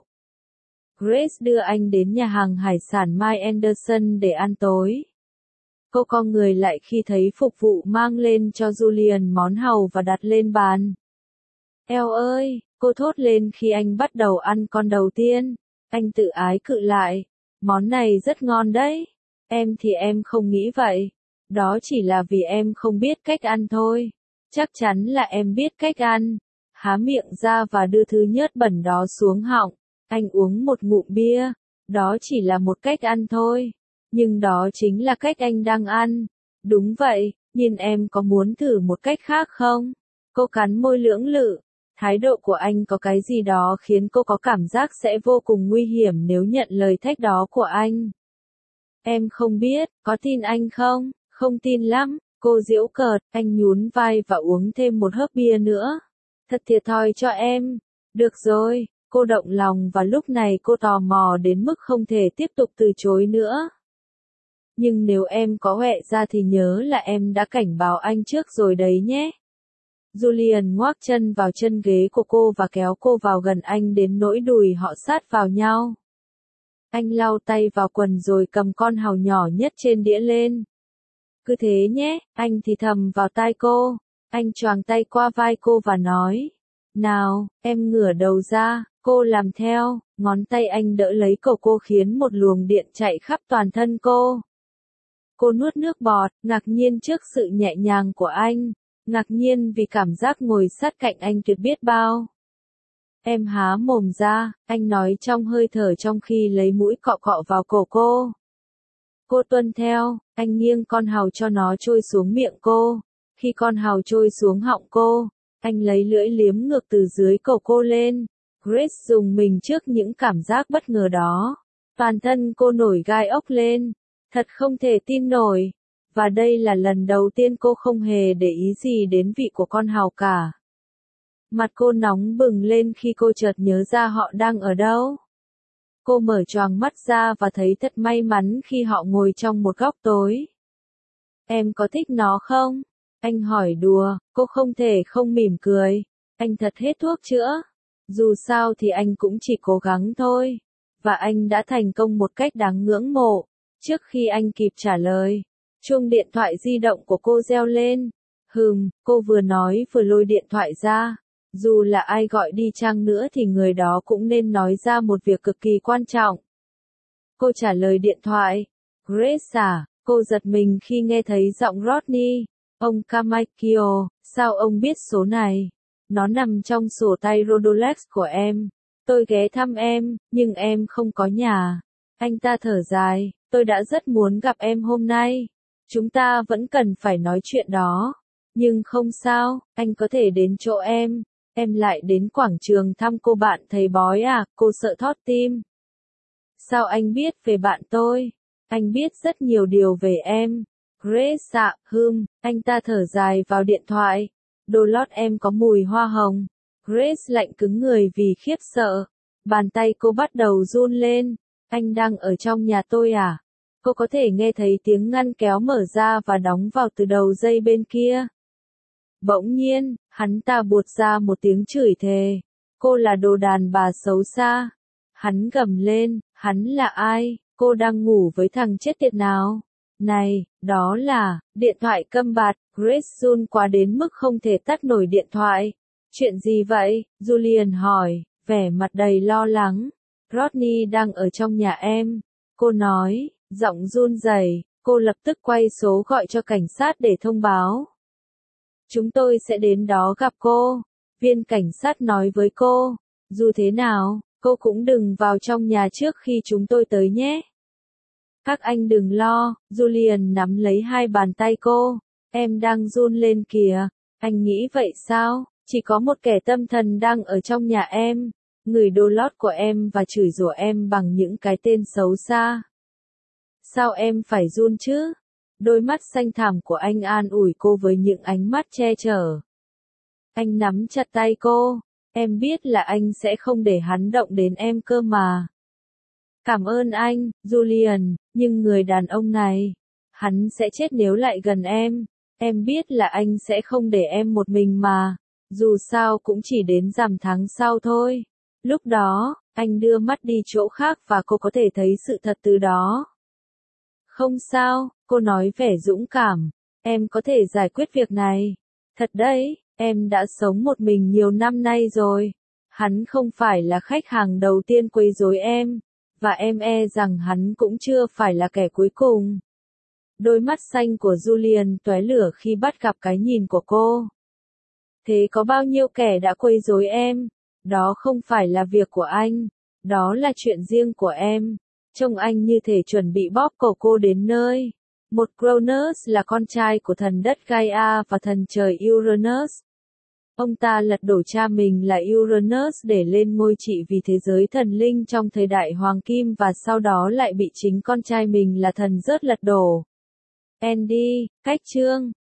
Grace đưa anh đến nhà hàng hải sản Mai Anderson để ăn tối. Cô co người lại khi thấy phục vụ mang lên cho Julian món hàu và đặt lên bàn. Eo ơi, cô thốt lên khi anh bắt đầu ăn con đầu tiên. Anh tự ái cự lại. Món này rất ngon đấy. Em thì em không nghĩ vậy. Đó chỉ là vì em không biết cách ăn thôi. Chắc chắn là em biết cách ăn. Há miệng ra và đưa thứ nhớt bẩn đó xuống họng. Anh uống một ngụm bia. Đó chỉ là một cách ăn thôi. Nhưng đó chính là cách anh đang ăn. Đúng vậy, nhưng em có muốn thử một cách khác không? Cô cắn môi lưỡng lự. Thái độ của anh có cái gì đó khiến cô có cảm giác sẽ vô cùng nguy hiểm nếu nhận lời thách đó của anh. Em không biết, có tin anh không? Không tin lắm, cô giễu cợt, anh nhún vai và uống thêm một hớp bia nữa. Thật thiệt thòi cho em. Được rồi, cô động lòng và lúc này cô tò mò đến mức không thể tiếp tục từ chối nữa. Nhưng nếu em có huệ ra thì nhớ là em đã cảnh báo anh trước rồi đấy nhé. Julian ngoác chân vào chân ghế của cô và kéo cô vào gần anh đến nỗi đùi họ sát vào nhau. Anh lau tay vào quần rồi cầm con hàu nhỏ nhất trên đĩa lên. Cứ thế nhé, anh thì thầm vào tai cô. Anh choàng tay qua vai cô và nói. Nào, em ngửa đầu ra, cô làm theo. Ngón tay anh đỡ lấy cổ cô khiến một luồng điện chạy khắp toàn thân cô. Cô nuốt nước bọt, ngạc nhiên trước sự nhẹ nhàng của anh. Ngạc nhiên vì cảm giác ngồi sát cạnh anh tuyệt biết bao. Em há mồm ra, anh nói trong hơi thở trong khi lấy mũi cọ cọ vào cổ cô. Cô tuân theo, anh nghiêng con hàu cho nó trôi xuống miệng cô. Khi con hàu trôi xuống họng cô, anh lấy lưỡi liếm ngược từ dưới cổ cô lên. Grace dùng mình trước những cảm giác bất ngờ đó. Toàn thân cô nổi gai ốc lên. Thật không thể tin nổi. Và đây là lần đầu tiên cô không hề để ý gì đến vị của con hàu cả. Mặt cô nóng bừng lên khi cô chợt nhớ ra họ đang ở đâu. Cô mở choàng mắt ra và thấy thật may mắn khi họ ngồi trong một góc tối. Em có thích nó không? Anh hỏi đùa, cô không thể không mỉm cười. Anh thật hết thuốc chữa. Dù sao thì anh cũng chỉ cố gắng thôi. Và anh đã thành công một cách đáng ngưỡng mộ. Trước khi anh kịp trả lời, chuông điện thoại di động của cô reo lên. Cô vừa nói vừa lôi điện thoại ra. Dù là ai gọi đi chăng nữa thì người đó cũng nên nói ra một việc cực kỳ quan trọng. Cô trả lời điện thoại. Grace à, cô giật mình khi nghe thấy giọng Rodney. Ông Carmichael, sao ông biết số này? Nó nằm trong sổ tay Rolodex của em. Tôi ghé thăm em, nhưng em không có nhà. Anh ta thở dài, tôi đã rất muốn gặp em hôm nay. Chúng ta vẫn cần phải nói chuyện đó. Nhưng không sao, anh có thể đến chỗ em. Em lại đến quảng trường thăm cô bạn thầy bói à, cô sợ thót tim. Sao anh biết về bạn tôi? Anh biết rất nhiều điều về em. Grace ạ, anh ta thở dài vào điện thoại. Đồ lót em có mùi hoa hồng. Grace lạnh cứng người vì khiếp sợ. Bàn tay cô bắt đầu run lên. Anh đang ở trong nhà tôi à? Cô có thể nghe thấy tiếng ngăn kéo mở ra và đóng vào từ đầu dây bên kia. Bỗng nhiên, hắn ta buột ra một tiếng chửi thề. Cô là đồ đàn bà xấu xa. Hắn gầm lên, hắn là ai? Cô đang ngủ với thằng chết tiệt nào? Này, đó là, điện thoại câm bạt, Grace run quá đến mức không thể tắt nổi điện thoại. Chuyện gì vậy? Julian hỏi, vẻ mặt đầy lo lắng. Rodney đang ở trong nhà em. Cô nói, giọng run rẩy. Cô lập tức quay số gọi cho cảnh sát để thông báo. Chúng tôi sẽ đến đó gặp cô. Viên cảnh sát nói với cô. Dù thế nào, cô cũng đừng vào trong nhà trước khi chúng tôi tới nhé. Các anh đừng lo, Julian nắm lấy hai bàn tay cô. Em đang run lên kìa. Anh nghĩ vậy sao? Chỉ có một kẻ tâm thần đang ở trong nhà em. Người đồ lót của em và chửi rủa em bằng những cái tên xấu xa. Sao em phải run chứ? Đôi mắt xanh thẳm của anh an ủi cô với những ánh mắt che chở. Anh nắm chặt tay cô. Em biết là anh sẽ không để hắn động đến em cơ mà. Cảm ơn anh, Julian, nhưng người đàn ông này, hắn sẽ chết nếu lại gần em. Em biết là anh sẽ không để em một mình mà. Dù sao cũng chỉ đến rằm tháng sau thôi. Lúc đó, anh đưa mắt đi chỗ khác và cô có thể thấy sự thật từ đó. Không sao, cô nói vẻ dũng cảm. Em có thể giải quyết việc này. Thật đấy, em đã sống một mình nhiều năm nay rồi. Hắn không phải là khách hàng đầu tiên quấy rối em. Và em e rằng hắn cũng chưa phải là kẻ cuối cùng. Đôi mắt xanh của Julian tóe lửa khi bắt gặp cái nhìn của cô. Thế có bao nhiêu kẻ đã quấy rối em? Đó không phải là việc của anh. Đó là chuyện riêng của em. Trông anh như thể chuẩn bị bóp cổ cô đến nơi. Một Cronus là con trai của thần đất Gaia và thần trời Uranus. Ông ta lật đổ cha mình là Uranus để lên ngôi trị vì thế giới thần linh trong thời đại Hoàng Kim và sau đó lại bị chính con trai mình là thần rớt lật đổ. Andy, cách chương